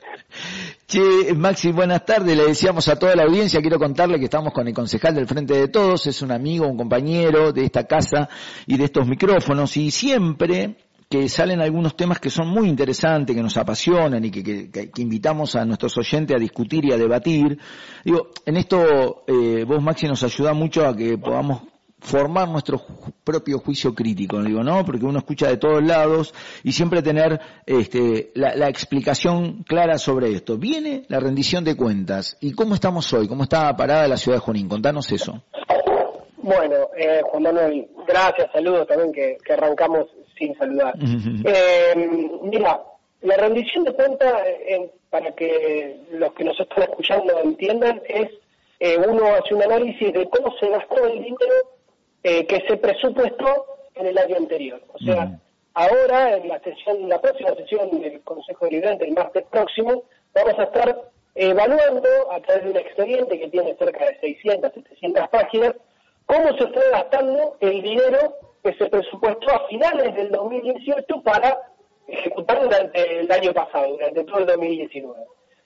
Che, Maxi, buenas tardes. Le decíamos a toda la audiencia, quiero contarle que estamos con el concejal del Frente de Todos, es un amigo, un compañero de esta casa y de estos micrófonos, y siempre que salen algunos temas que son muy interesantes, que nos apasionan y que, que, que invitamos a nuestros oyentes a discutir y a debatir. Digo, en esto eh, vos, Maxi, nos ayuda mucho a que podamos formar nuestro ju- propio juicio crítico, digo, ¿no? Porque uno escucha de todos lados y siempre tener este, la, la explicación clara sobre esto. Viene la rendición de cuentas. ¿Y cómo estamos hoy? ¿Cómo está parada la ciudad de Junín? Contanos eso. Bueno, eh, Juan Manuel, gracias, saludos también que, que arrancamos sin saludar. Eh, mira, la rendición de cuentas, eh, para que los que nos están escuchando entiendan, es eh, uno hace un análisis de cómo se gastó el dinero eh, que se presupuestó en el año anterior. O sea, uh-huh. ahora en la sesión, la próxima sesión del Consejo Deliberante, el martes próximo, vamos a estar evaluando a través de un expediente que tiene cerca de seiscientas, setecientas páginas, cómo se está gastando el dinero que se presupuestó a finales del dos mil dieciocho para ejecutar durante el año pasado, durante todo el dos mil diecinueve.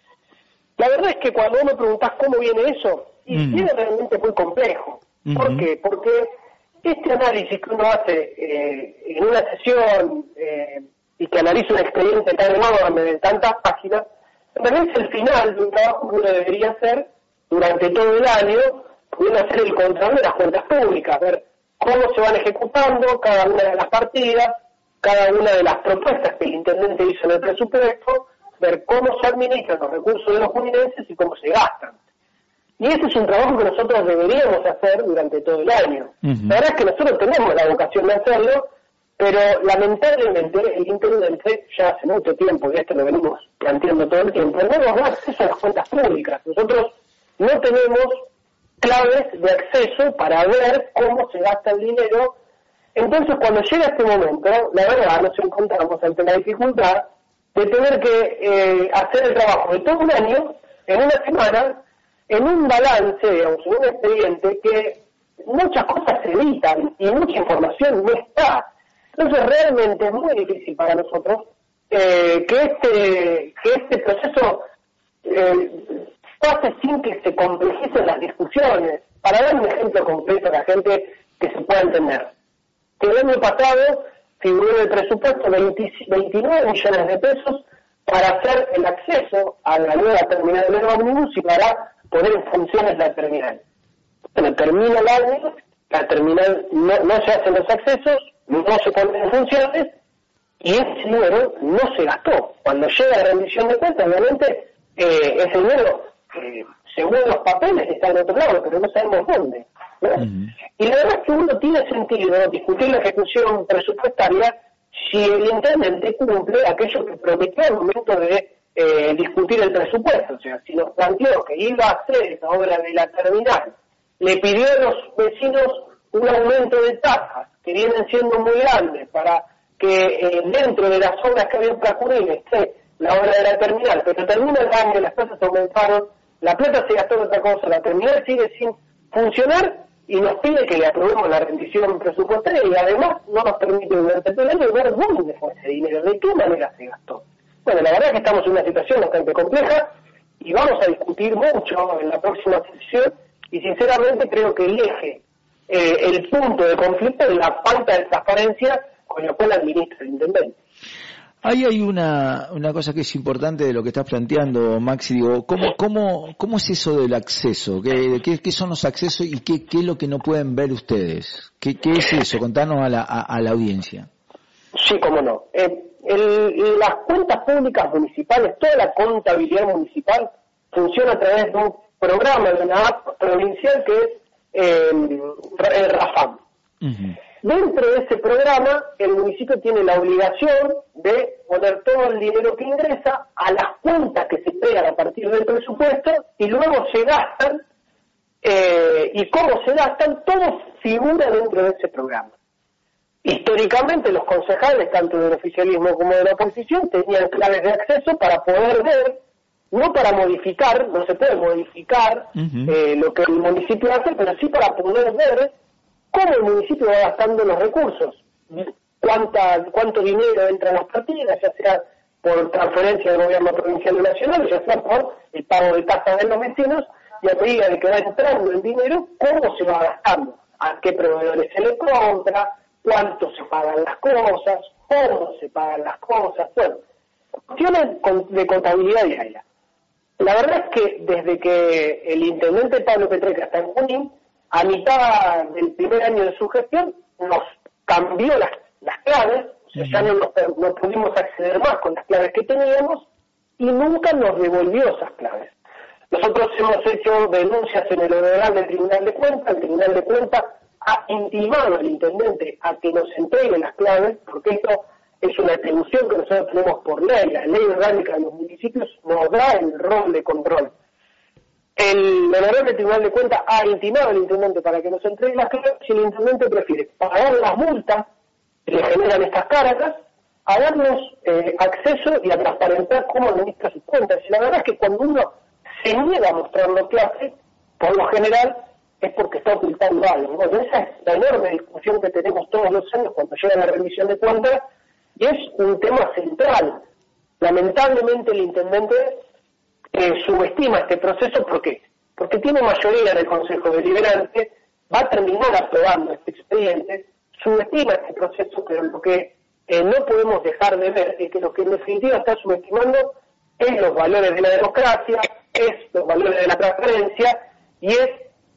La verdad es que cuando vos me preguntás cómo viene eso, y mm. viene realmente muy complejo. Mm-hmm. ¿Por qué? Porque este análisis que uno hace eh, en una sesión eh, y que analiza un expediente tan enorme de tantas páginas, en realidad es el final de un trabajo que uno debería hacer durante todo el año, pudiendo hacer el control de las cuentas públicas, ver cómo se van ejecutando cada una de las partidas, cada una de las propuestas que el intendente hizo en el presupuesto, ver cómo se administran los recursos de los juninenses y cómo se gastan. Y ese es un trabajo que nosotros deberíamos hacer durante todo el año. Uh-huh. La verdad es que nosotros tenemos la vocación de hacerlo, pero lamentablemente el intendente ya hace mucho tiempo, y esto lo venimos planteando todo el tiempo, no nos da acceso a las cuentas públicas. Nosotros no tenemos claves de acceso para ver cómo se gasta el dinero. Entonces, cuando llega este momento, la verdad, nos encontramos ante la dificultad de tener que eh, hacer el trabajo de todo un año, en una semana, en un balance, digamos, en un expediente que muchas cosas se evitan y mucha información no está. Entonces, realmente es muy difícil para nosotros eh, que este que este proceso eh, pase sin que se complejicen las discusiones. Para dar un ejemplo concreto a la gente que se pueda entender. El año pasado figuró en el presupuesto veintinueve millones de pesos para hacer el acceso a la nueva terminal del ómnibus y para poner en funciones la terminal. Bueno, termina el año, la terminal no, no se hacen los accesos, no se ponen en funciones y ese dinero no se gastó. Cuando llega la rendición de cuentas, obviamente eh, ese dinero, eh, según los papeles, está en otro lado, pero no sabemos dónde, ¿no? Uh-huh. Y la verdad es que uno tiene sentido discutir la ejecución presupuestaria si el intendente cumple aquello que prometió al momento de eh, discutir el presupuesto. O sea, si nos planteó que iba a hacer esa obra de la terminal, le pidió a los vecinos un aumento de tasas que vienen siendo muy grandes para que eh, dentro de las obras que había en Junín esté la obra de la terminal, pero termina el año, las tasas aumentaron, la plata se gastó en otra cosa, la terminal sigue sin funcionar y nos pide que le aprobemos la rendición presupuestaria y además no nos permite durante todo el año ver dónde fue ese dinero, de qué manera se gastó. Bueno, la verdad es que estamos en una situación bastante compleja y vamos a discutir mucho en la próxima sesión y sinceramente creo que el eje, eh, el punto de conflicto es la falta de transparencia con la cual administra el intendente. Ahí hay una, una cosa que es importante de lo que estás planteando, Maxi. Digo, ¿cómo, cómo, cómo es eso del acceso? ¿Qué, qué, qué son los accesos y qué, qué es lo que no pueden ver ustedes? ¿Qué, qué es eso? Contanos a la, a, a la audiencia. Sí, cómo no. Eh, el, las cuentas públicas municipales, toda la contabilidad municipal funciona a través de un programa, de una app provincial que es eh, el RAFAM. Uh-huh. Dentro de ese programa, el municipio tiene la obligación de poner todo el dinero que ingresa a las cuentas que se pegan a partir del presupuesto y luego se gastan, eh, y cómo se gastan, todo figura dentro de ese programa. Históricamente los concejales, tanto del oficialismo como de la oposición, tenían claves de acceso para poder ver, no para modificar, no se puede modificar uh-huh. eh, lo que el municipio hace, pero sí para poder ver cómo el municipio va gastando los recursos, cuánta, cuánto dinero entra en las partidas, ya sea por transferencia del gobierno provincial y nacional, ya sea por el pago de tasas de los vecinos, y a medida de que va entrando el dinero, cómo se va gastando, a qué proveedores se le compra, cuánto se pagan las cosas, cómo se pagan las cosas, bueno, cuestiones de contabilidad diaria. La verdad es que desde que el intendente Pablo Petreca está en Junín, a mitad del primer año de su gestión nos cambió las, las claves, o sea, ya no, nos, no pudimos acceder más con las claves que teníamos y nunca nos devolvió esas claves. Nosotros hemos hecho denuncias en el Honorable Tribunal de Cuentas, el Tribunal de Cuentas ha intimado al intendente a que nos entregue las claves, porque esto es una atribución que nosotros tenemos por ley, la ley orgánica de los municipios nos da el rol de control. El Honorable Tribunal de Cuentas ha intimado al intendente para que nos entregue las claves si el intendente prefiere pagar las multas que le generan estas cargas, a darnos eh, acceso y a transparentar cómo administra sus cuentas. Y la verdad es que cuando uno se niega a mostrarlo clase, por lo general es porque está ocultando algo. Bueno, esa es la enorme discusión que tenemos todos los años cuando llega la rendición de cuentas y es un tema central. Lamentablemente el intendente eh, subestima este proceso. ¿Por qué? Porque tiene mayoría en el Consejo Deliberante, va a terminar aprobando este expediente, subestima este proceso, pero lo que eh, no podemos dejar de ver es que lo que en definitiva está subestimando es los valores de la democracia, es los valores de la transparencia y es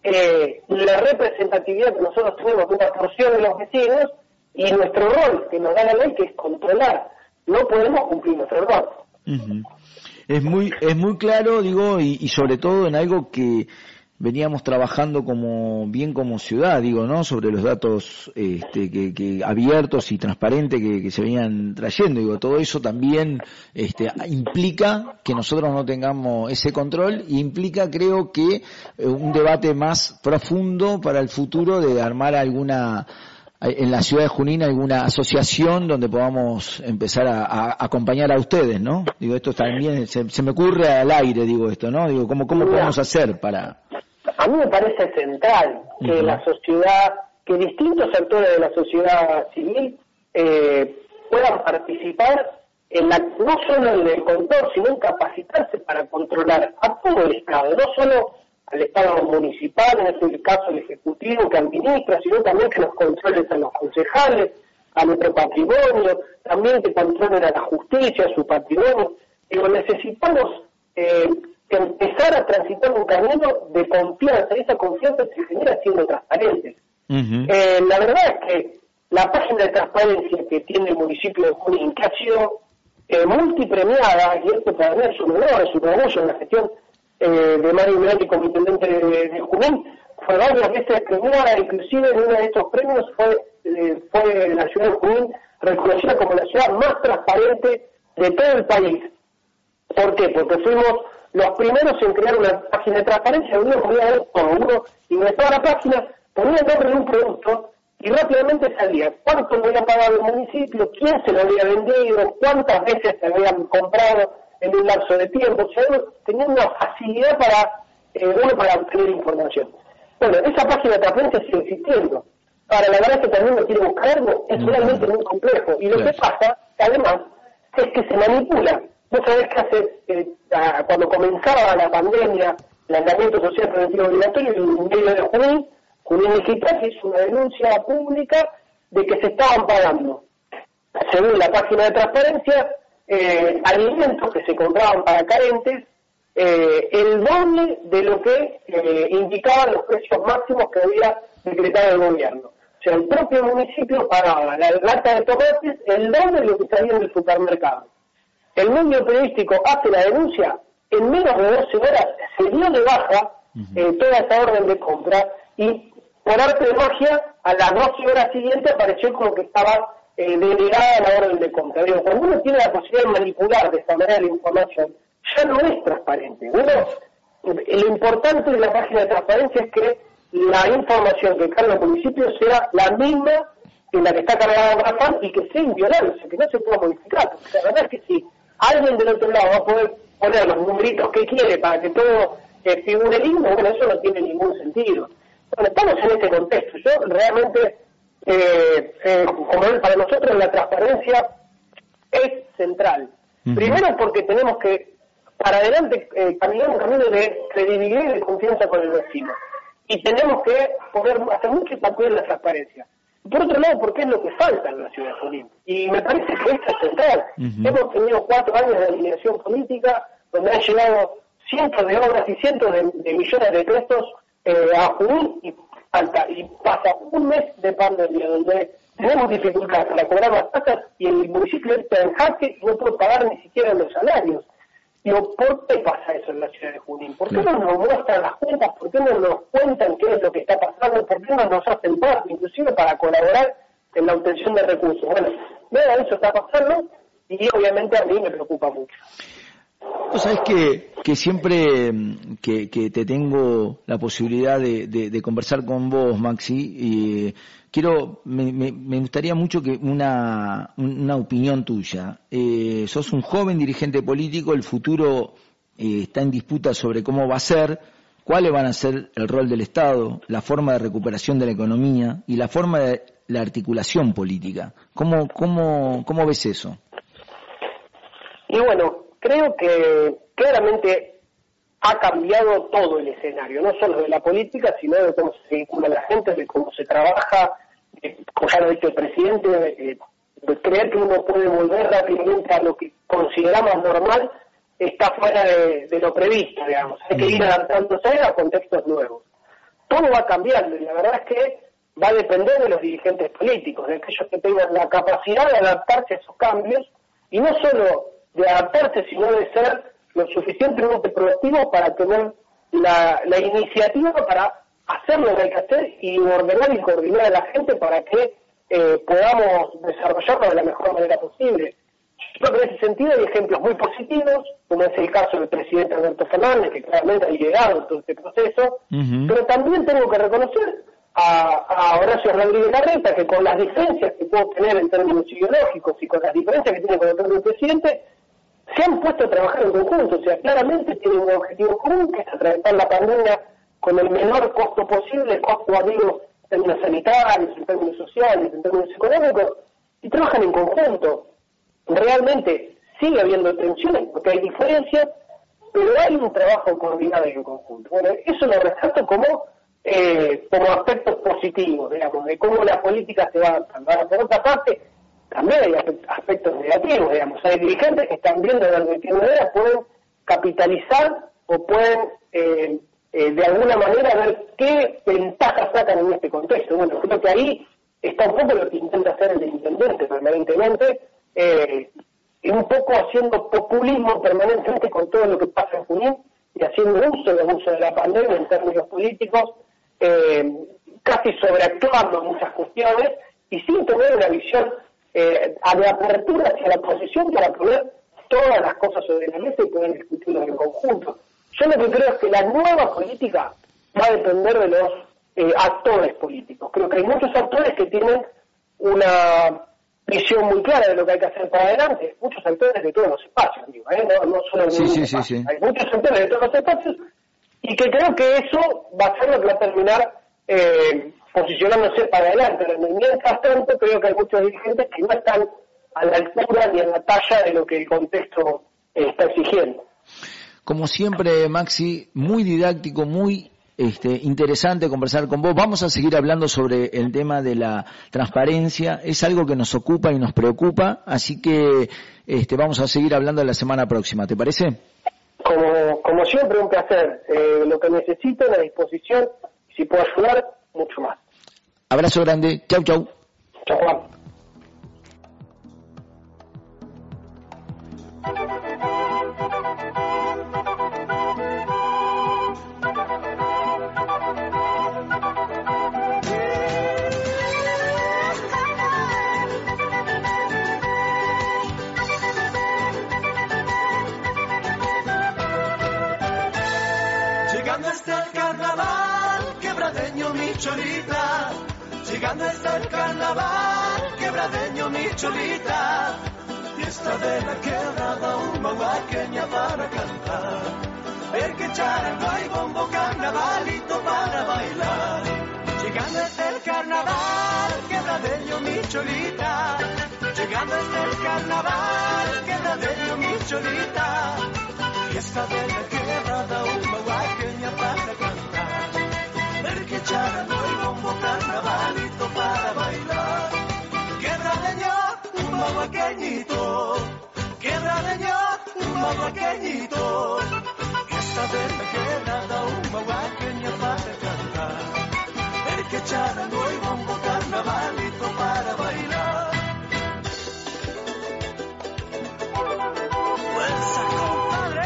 eh, la representatividad que nosotros tenemos de una porción de los vecinos y nuestro rol que nos da la ley, que es controlar. No podemos cumplir nuestro rol. Uh-huh. Es muy es muy claro, digo, y, y sobre todo en algo que veníamos trabajando como bien como ciudad, digo, ¿no? Sobre los datos este, que, que abiertos y transparentes que, que se venían trayendo, digo, todo eso también este, implica que nosotros no tengamos ese control y implica, creo que eh, un debate más profundo para el futuro de armar alguna en la ciudad de Junín alguna asociación donde podamos empezar a, a acompañar a ustedes, ¿no? Digo, esto también se, se me ocurre al aire, digo esto, ¿no? Digo, ¿cómo cómo podemos hacer para? A mí me parece central que uh-huh. la sociedad, que distintos actores de la sociedad civil eh, puedan participar en la, no solo en el control, sino en capacitarse para controlar a todo el Estado, no solo al Estado municipal, en este caso el Ejecutivo que administra, sino también que nos controlen a los concejales, a nuestro patrimonio, también que controlen a la justicia, a su patrimonio. Digo, necesitamos eh, empezar a transitar un camino de confianza, y esa confianza se genera siendo transparentes. Uh-huh. Eh, la verdad es que la página de transparencia que tiene el municipio de Junín, que ha sido eh, multipremiada, y esto para mí es un honor, es un orgullo en la gestión eh, de Mario Mirati como intendente de, de Junín, fue varias veces premiada, inclusive en uno de estos premios fue, eh, fue la ciudad de Junín reconocida como la ciudad más transparente de todo el país. ¿Por qué? Porque fuimos los primeros en crear una página de transparencia, uno podía ver todo, uno ingresaba a la página, ponía el nombre de un producto y rápidamente salía cuánto le había pagado el municipio, quién se lo había vendido, cuántas veces se habían comprado en un lapso de tiempo. O sea, uno tenía una facilidad para eh, uno para obtener información. Bueno, esa página de transparencia sigue existiendo. Ahora, la verdad es que también uno quiere buscar algo, es realmente muy complejo. Y lo que pasa, además, es que se manipula. Vos sabés que hace, eh, a, cuando comenzaba la pandemia, el aislamiento social preventivo obligatorio, en medio de Junín, Junín Digital hizo una denuncia pública de que se estaban pagando, según la página de transparencia, eh, alimentos que se compraban para carentes, eh, el doble de lo que eh, indicaban los precios máximos que había decretado el gobierno. O sea, el propio municipio pagaba la lata de tomates el doble de lo que salía en el supermercado. El medio periodístico hace la denuncia, en menos de doce horas se dio de baja eh, toda esa orden de compra y por arte de magia a las doce horas siguientes apareció como que estaba eh, denegada la orden de compra. Digo, cuando uno tiene la posibilidad de manipular de esta manera la información, ya no es transparente. Uno, lo importante de la página de transparencia es que la información que carga el municipio sea la misma que la que está cargada en Rafán y que sea inviolable, o sea, que no se pueda modificar. O sea, la verdad es que si alguien del otro lado va a poder poner los numeritos que quiere para que todo eh, figure lindo, bueno, eso no tiene ningún sentido. Bueno, estamos en este contexto. Yo realmente, eh, eh, como para nosotros la transparencia es central. Uh-huh. Primero porque tenemos que, para adelante, eh, caminar un camino de credibilidad y de confianza con el vecino. Y tenemos que poder hacer mucho hincapié en la transparencia. Por otro lado, porque es lo que falta en la ciudad de Junín. Y me parece que esto es central. Uh-huh. Hemos tenido cuatro años de alineación política, donde han llegado cientos de obras y cientos de, de millones de pesos eh, a Junín, y alta y pasa un mes de pandemia donde tenemos dificultades para cobrar las tasas y el municipio está en jaque y no puede pagar ni siquiera los salarios. Digo, ¿por qué pasa eso en la ciudad de Junín? ¿Por qué no nos muestran las cuentas? ¿Por qué no nos cuentan qué es lo que está pasando? ¿Por qué no nos hacen parte, inclusive para colaborar en la obtención de recursos? Bueno, nada de eso está pasando y obviamente a mí me preocupa mucho. Vos sabés que, que siempre que, que te tengo la posibilidad de, de, de conversar con vos, Maxi, y quiero, me, me, me gustaría mucho que una, una opinión tuya. Eh, sos un joven dirigente político, el futuro eh, está en disputa sobre cómo va a ser, cuáles van a ser el rol del Estado, la forma de recuperación de la economía y la forma de la articulación política. ¿Cómo, cómo, cómo ves eso? Y bueno, creo que claramente ha cambiado todo el escenario, no solo de la política, sino de cómo se vincula la gente, de cómo se trabaja, eh, como ya lo ha dicho el presidente, eh, de creer que uno puede volver rápidamente a lo que consideramos normal, está fuera de, de lo previsto, digamos. Hay que ir adaptándose a contextos nuevos. Todo va cambiando y la verdad es que va a depender de los dirigentes políticos, de aquellos que tengan la capacidad de adaptarse a esos cambios y no solo de adaptarse, sino de ser lo suficientemente proactivos para tener la, la iniciativa para hacer lo que hay que hacer y ordenar y coordinar a la gente para que eh, podamos desarrollarlo de la mejor manera posible. Yo creo que en ese sentido hay ejemplos muy positivos, como es el caso del presidente Alberto Fernández, que claramente ha liderado todo este proceso, uh-huh. Pero también tengo que reconocer a, a Horacio Rodríguez Larreta, que con las diferencias que puedo tener en términos ideológicos y con las diferencias que tiene con el propio presidente, se han puesto a trabajar en conjunto, o sea, claramente tienen un objetivo común, que es atravesar la pandemia con el menor costo posible, costo amigo en términos sanitarios, en términos sociales, en términos económicos, y trabajan en conjunto. Realmente sigue habiendo tensiones porque hay diferencias, pero hay un trabajo coordinado en conjunto. Bueno, eso lo rescato como eh, como aspectos positivos, digamos, de cómo la política se va adaptando. Ahora, por otra parte, también hay aspectos negativos, digamos. Hay dirigentes que están viendo de qué manera pueden capitalizar o pueden eh, eh, de alguna manera ver qué ventajas sacan en este contexto. Bueno, creo que ahí está un poco lo que intenta hacer el intendente permanentemente, eh, y un poco haciendo populismo permanentemente con todo lo que pasa en Junín y haciendo uso del uso de la pandemia en términos políticos, eh, casi sobreactuando muchas cuestiones y sin tener una visión Eh, a de apertura hacia la oposición para poner todas las cosas sobre la mesa y poder discutirlas en conjunto. Yo lo que creo es que la nueva política va a depender de los eh, actores políticos. Creo que hay muchos actores que tienen una visión muy clara de lo que hay que hacer para adelante, muchos actores de todos los espacios, digo, ¿eh? no, no solo de sí, sí, sí, sí. Hay muchos actores de todos los espacios y que creo que eso va a ser lo que va a terminar eh, posicionándose para adelante. Pero mientras tanto creo que hay muchos dirigentes que no están a la altura ni a la talla de lo que el contexto eh, está exigiendo. Como siempre, Maxi, muy didáctico, muy este, interesante conversar con vos. Vamos a seguir hablando sobre el tema de la transparencia. Es algo que nos ocupa y nos preocupa, así que este, vamos a seguir hablando la semana próxima. ¿Te parece? Como, como siempre, un placer. Eh, lo que necesiten, a disposición. Si puedo ayudar, mucho más. Abrazo grande. Chau, chau. Chau, Juan. Llegando está el carnaval, quebradeño mi cholita. Llegando está el carnaval, quebradeño mi cholita. Fiesta de la quebrada, una huaqueña para cantar. Ver que charango y bombo, carnavalito para bailar. Llegando está el carnaval, quebradeño mi cholita. Llegando está el carnaval, quebradeño mi cholita. Fiesta de la quebrada, una huaqueña para cantar. Ver que charango y bombo, carnavalito para bailar. Quebradeño, un huaqueñito. Quebradeño, un huaqueñito. Fiesta de la quebrada, una huaqueña para cantar. Ver que charango y bombo, carnavalito para bailar. ¡Fuerza, compadre!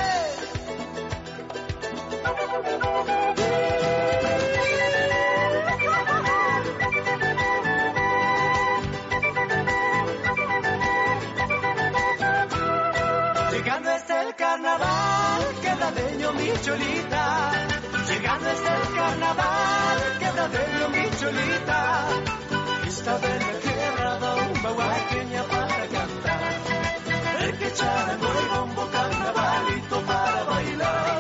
Llegando está el carnaval, quebradeño mi cholita. Llegando está el carnaval, quebradeño mi cholita. Esta vez la quebrada, un baguaqueña para cantar. El que charango y bombo, carnavalito para bailar.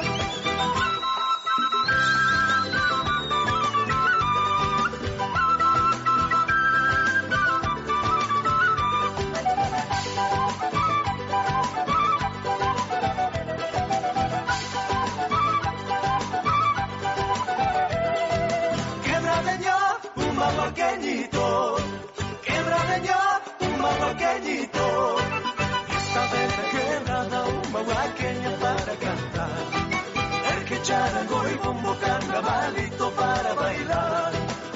Un baguaqueñito, quebradeño, un baguaqueñito. Esta vez la quebrada, un baguaqueño para cantar. El que charango y bombo, carnavalito para bailar.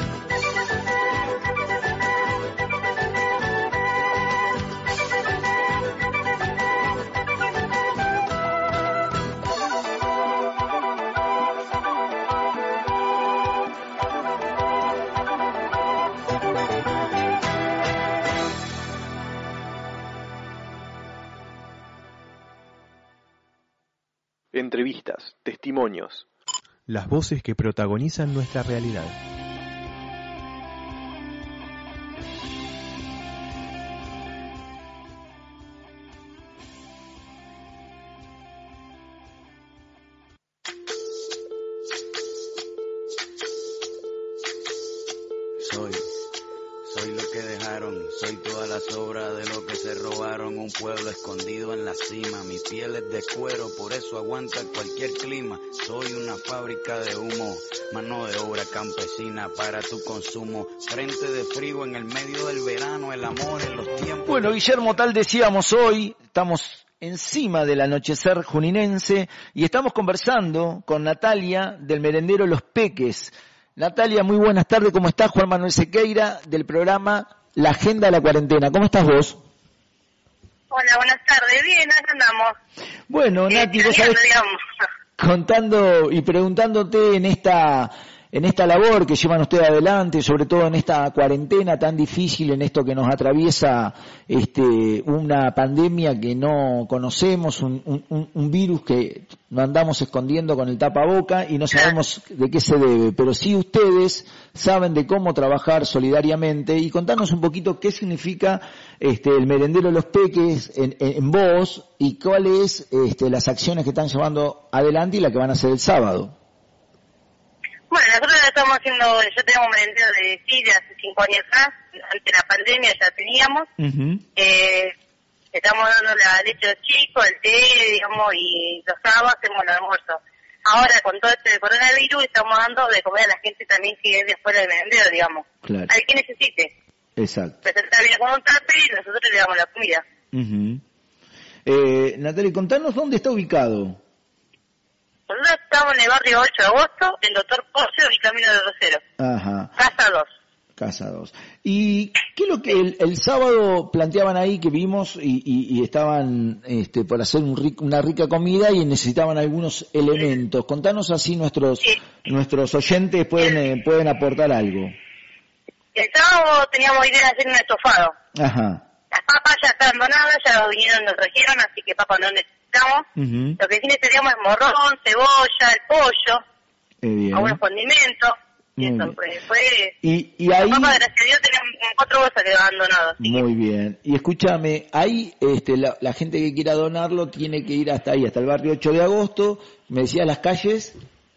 Entrevistas, testimonios. Las voces que protagonizan nuestra realidad. Soy, soy lo que dejaron, soy toda la sobra de lo que se robaron, un pueblo escondido en la cima, mi piel es de cuero, por eso aguanta cualquier clima, soy una fábrica de humo, mano de obra campesina para tu consumo, frente de frío en el medio del verano, el amor en los tiempos. Bueno, Guillermo, tal decíamos hoy, estamos encima del anochecer juninense y estamos conversando con Natalia del merendero Los Peques. Natalia, muy buenas tardes, ¿cómo estás? Juan Manuel Sequeira del programa La Agenda de la Cuarentena, ¿cómo estás vos? Hola, buenas tardes, bien, acá andamos. Bueno, eh, Nati, vos sabés, contando y preguntándote en esta en esta labor que llevan ustedes adelante, sobre todo en esta cuarentena tan difícil, en esto que nos atraviesa este una pandemia que no conocemos, un, un, un virus que nos andamos escondiendo con el tapaboca y no sabemos de qué se debe, pero sí ustedes saben de cómo trabajar solidariamente y contanos un poquito qué significa este el merendero Los Peques en, en, en vos y cuáles este, las acciones que están llevando adelante y las que van a hacer el sábado. Bueno, nosotros ya estamos haciendo, yo tengo un merendero de sí de hace cinco años atrás, ante la pandemia ya teníamos, uh-huh. eh, estamos dando la leche a los chicos, el té, digamos, y los sábados hacemos el almuerzo. Ahora con todo este coronavirus estamos dando de comer a la gente también que es de afuera del merendero, digamos, claro. Al que necesite. Exacto. Presentar bien con un tape y nosotros le damos la comida. Uh-huh. eh, Natalia, contanos dónde está ubicado. Nosotros estamos en el barrio ocho de agosto, en Doctor Pocio y Camino de Rosero. Ajá. Casa dos. Casa dos. ¿Y qué es lo que el, el sábado planteaban ahí que vimos y, y, y estaban este, por hacer un rico, una rica comida y necesitaban algunos elementos? Contanos así nuestros sí. nuestros oyentes pueden eh, pueden aportar algo. El sábado teníamos idea de hacer un estofado. Ajá. Las papas ya están donadas, ya vinieron, nos trajeron, así que papas no necesitamos. Uh-huh. Lo que sí necesitaríamos es morrón, cebolla, el pollo, bien. algunos condimentos. Y eso fue, fue... Y, y ahí... Las papas, gracias a Dios, tenemos cuatro bolsas que van donadas. Muy que... bien. Y escúchame, ahí este, la, la gente que quiera donarlo tiene que ir hasta ahí, hasta el barrio ocho de agosto. Me decías las calles...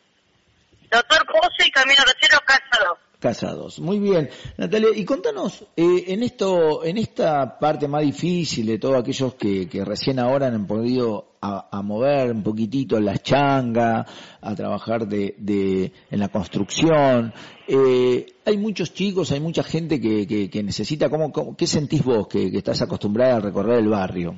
Doctor Pozo y Camino Rosero, Casa dos. Casados. Muy bien. Natalia, y contanos, eh, en esto, en esta parte más difícil de todos aquellos que, que recién ahora han podido a, a mover un poquitito las changas, a trabajar de, de, en la construcción, eh, hay muchos chicos, hay mucha gente que, que, que necesita, ¿cómo, cómo, ¿qué sentís vos que, que estás acostumbrada a recorrer el barrio?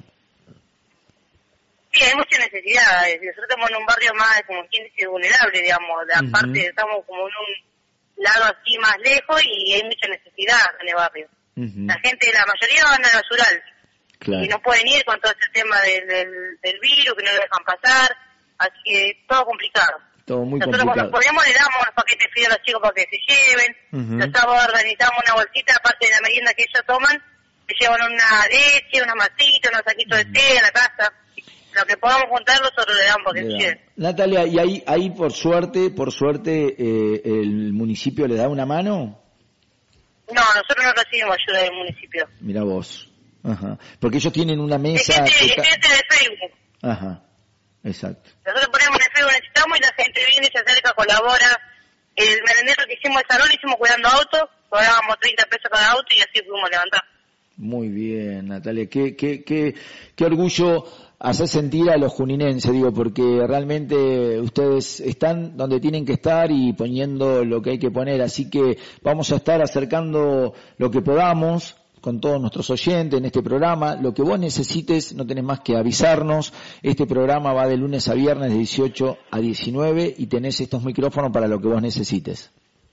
Sí, hay muchas necesidades. Nosotros estamos en un barrio más, como quien dice, vulnerable, digamos. Aparte, uh-huh. estamos como en un lado así más lejos y hay mucha necesidad en el barrio. Uh-huh. La gente, la mayoría van al basural. Claro. Y no pueden ir con todo este tema del, del, del virus, que no lo dejan pasar, así que todo complicado. Todo muy Nosotros complicado. Cuando podemos le damos unos paquetes fríos a los chicos para que se lleven, uh-huh. Los sábados organizamos una bolsita, aparte de la merienda que ellos toman, se llevan una leche, unas masitas, unos saquitos uh-huh. de té a la casa. Lo que podamos juntar nosotros le damos para que se lleven. Natalia, ¿y ahí, ahí por suerte, por suerte, eh, el municipio le da una mano? No, nosotros no recibimos ayuda del municipio. Mirá vos. Ajá. Porque ellos tienen una mesa... Es gente, es gente de Facebook. Ajá, exacto. Nosotros ponemos en el Facebook, necesitamos, y la gente viene, se acerca, colabora. El merendero que hicimos el salón, hicimos cuidando autos, cobrábamos treinta pesos cada auto y así pudimos levantar. Muy bien, Natalia. Qué, qué, qué, qué orgullo hacer sentir a los juninenses, digo, porque realmente ustedes están donde tienen que estar y poniendo lo que hay que poner. Así que vamos a estar acercando lo que podamos con todos nuestros oyentes en este programa. Lo que vos necesites, no tenés más que avisarnos. Este programa va de lunes a viernes de dieciocho a diecinueve y tenés estos micrófonos para lo que vos necesites.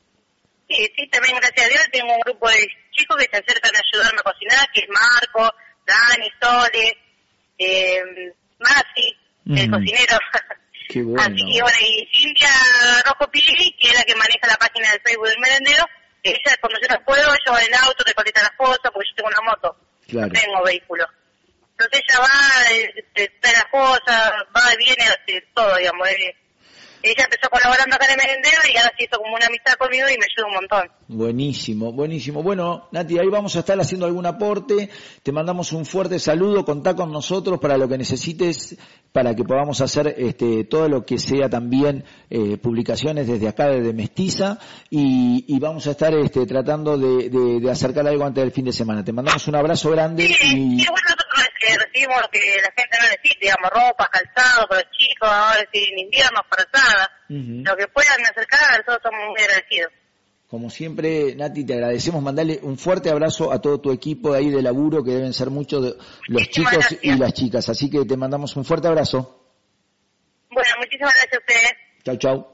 Sí, sí, también gracias a Dios tengo un grupo de chicos que se acercan a ayudarme a cocinar, que es Marco, Dani, Sole, eh, Masi, mm. el cocinero. Qué bueno. Así que bueno, y Cintia Rojo Pili, que es la que maneja la página del Facebook del merendero. Ella, cuando yo no puedo, ella va en auto, recolecta las cosas, porque yo tengo una moto, claro. No tengo vehículo. Entonces ella va, te trae las cosas, va y viene, hace todo, digamos. Eh. Ella empezó colaborando acá en el merendero y ahora se hizo como una amistad conmigo y me ayuda un montón. Buenísimo, buenísimo. Bueno, Nati, ahí vamos a estar haciendo algún aporte. Te mandamos un fuerte saludo. Contá con nosotros para lo que necesites, para que podamos hacer este todo lo que sea también eh, publicaciones desde acá, desde Mestiza. Y, y vamos a estar este tratando de, de, de acercar algo antes del fin de semana. Te mandamos un abrazo grande. Sí, y... sí, bueno, nosotros eh, recibimos lo que la gente no necesita, digamos, ropa, calzado para los chicos, ahora sí, en invierno, parazadas. Uh-huh. Lo que puedan acercar, nosotros estamos muy agradecidos. Como siempre, Nati, te agradecemos. Mandarle un fuerte abrazo a todo tu equipo de ahí de laburo, que deben ser muchos de los muchísimas chicos gracias. Y las chicas. Así que te mandamos un fuerte abrazo. Bueno, muchísimas gracias a ustedes. Chau, chau.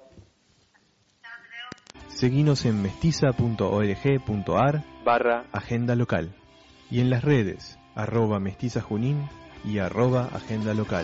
Seguinos en mestiza punto org.ar barra agenda local y en las redes arroba mestiza junín y arroba agenda local.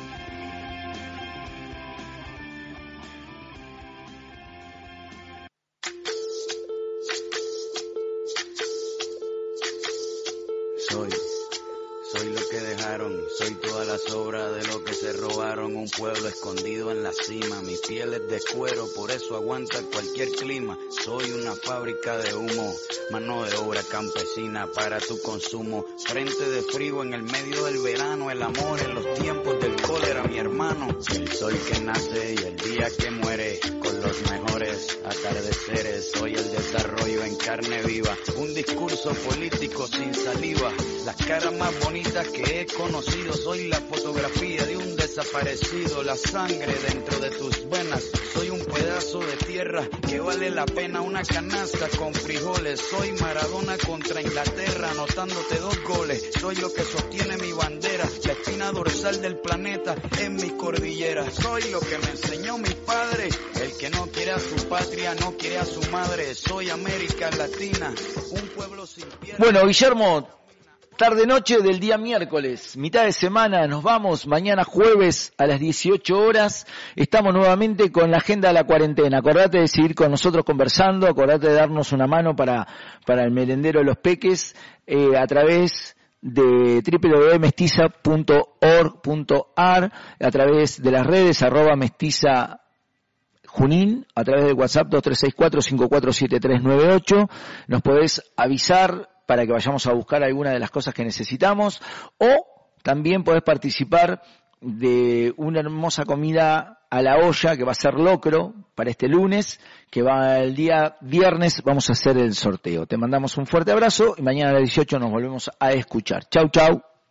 Soy, soy lo que dejaron, soy toda la sobra de lo que se robaron, un pueblo escondido en la cima, mi piel es de cuero, por eso aguanta cualquier clima, soy una fábrica de humo, mano de obra campesina para tu consumo, frente de frío en el medio del verano, el amor en los tiempos del cólera, mi hermano, el sol que nace y el día que muere, con los mejores atardeceres, soy el desarrollo en carne viva, un discurso político sin saliva, las caras más bonitas que he conocido, soy la fotografía de un desaparecido, la sangre dentro de tus venas, soy un pedazo de tierra que vale la pena una canasta con frijoles, soy Maradona contra Inglaterra anotándote dos goles, soy lo que sostiene mi bandera, la espina dorsal del planeta en mi cordillera, soy lo que me enseñó mi padre, el que no quiere a su patria no quiere a su madre, soy América Latina, un pueblo sin tierra. Bueno, Guillermo, tarde noche del día miércoles, mitad de semana, nos vamos, mañana jueves a las dieciocho horas, estamos nuevamente con la agenda de la cuarentena, acordate de seguir con nosotros conversando, acordate de darnos una mano para, para el merendero de los peques, eh, a través de doble u doble u doble u punto mestiza punto org punto ar, a través de las redes, arroba mestiza Junín, a través del WhatsApp dos tres seis cuatro cinco cuatro siete tres nueve ocho, nos podés avisar para que vayamos a buscar alguna de las cosas que necesitamos, o también podés participar de una hermosa comida a la olla que va a ser locro para este lunes, que va el día viernes, vamos a hacer el sorteo. Te mandamos un fuerte abrazo y mañana a las dieciocho nos volvemos a escuchar. Chau, chau.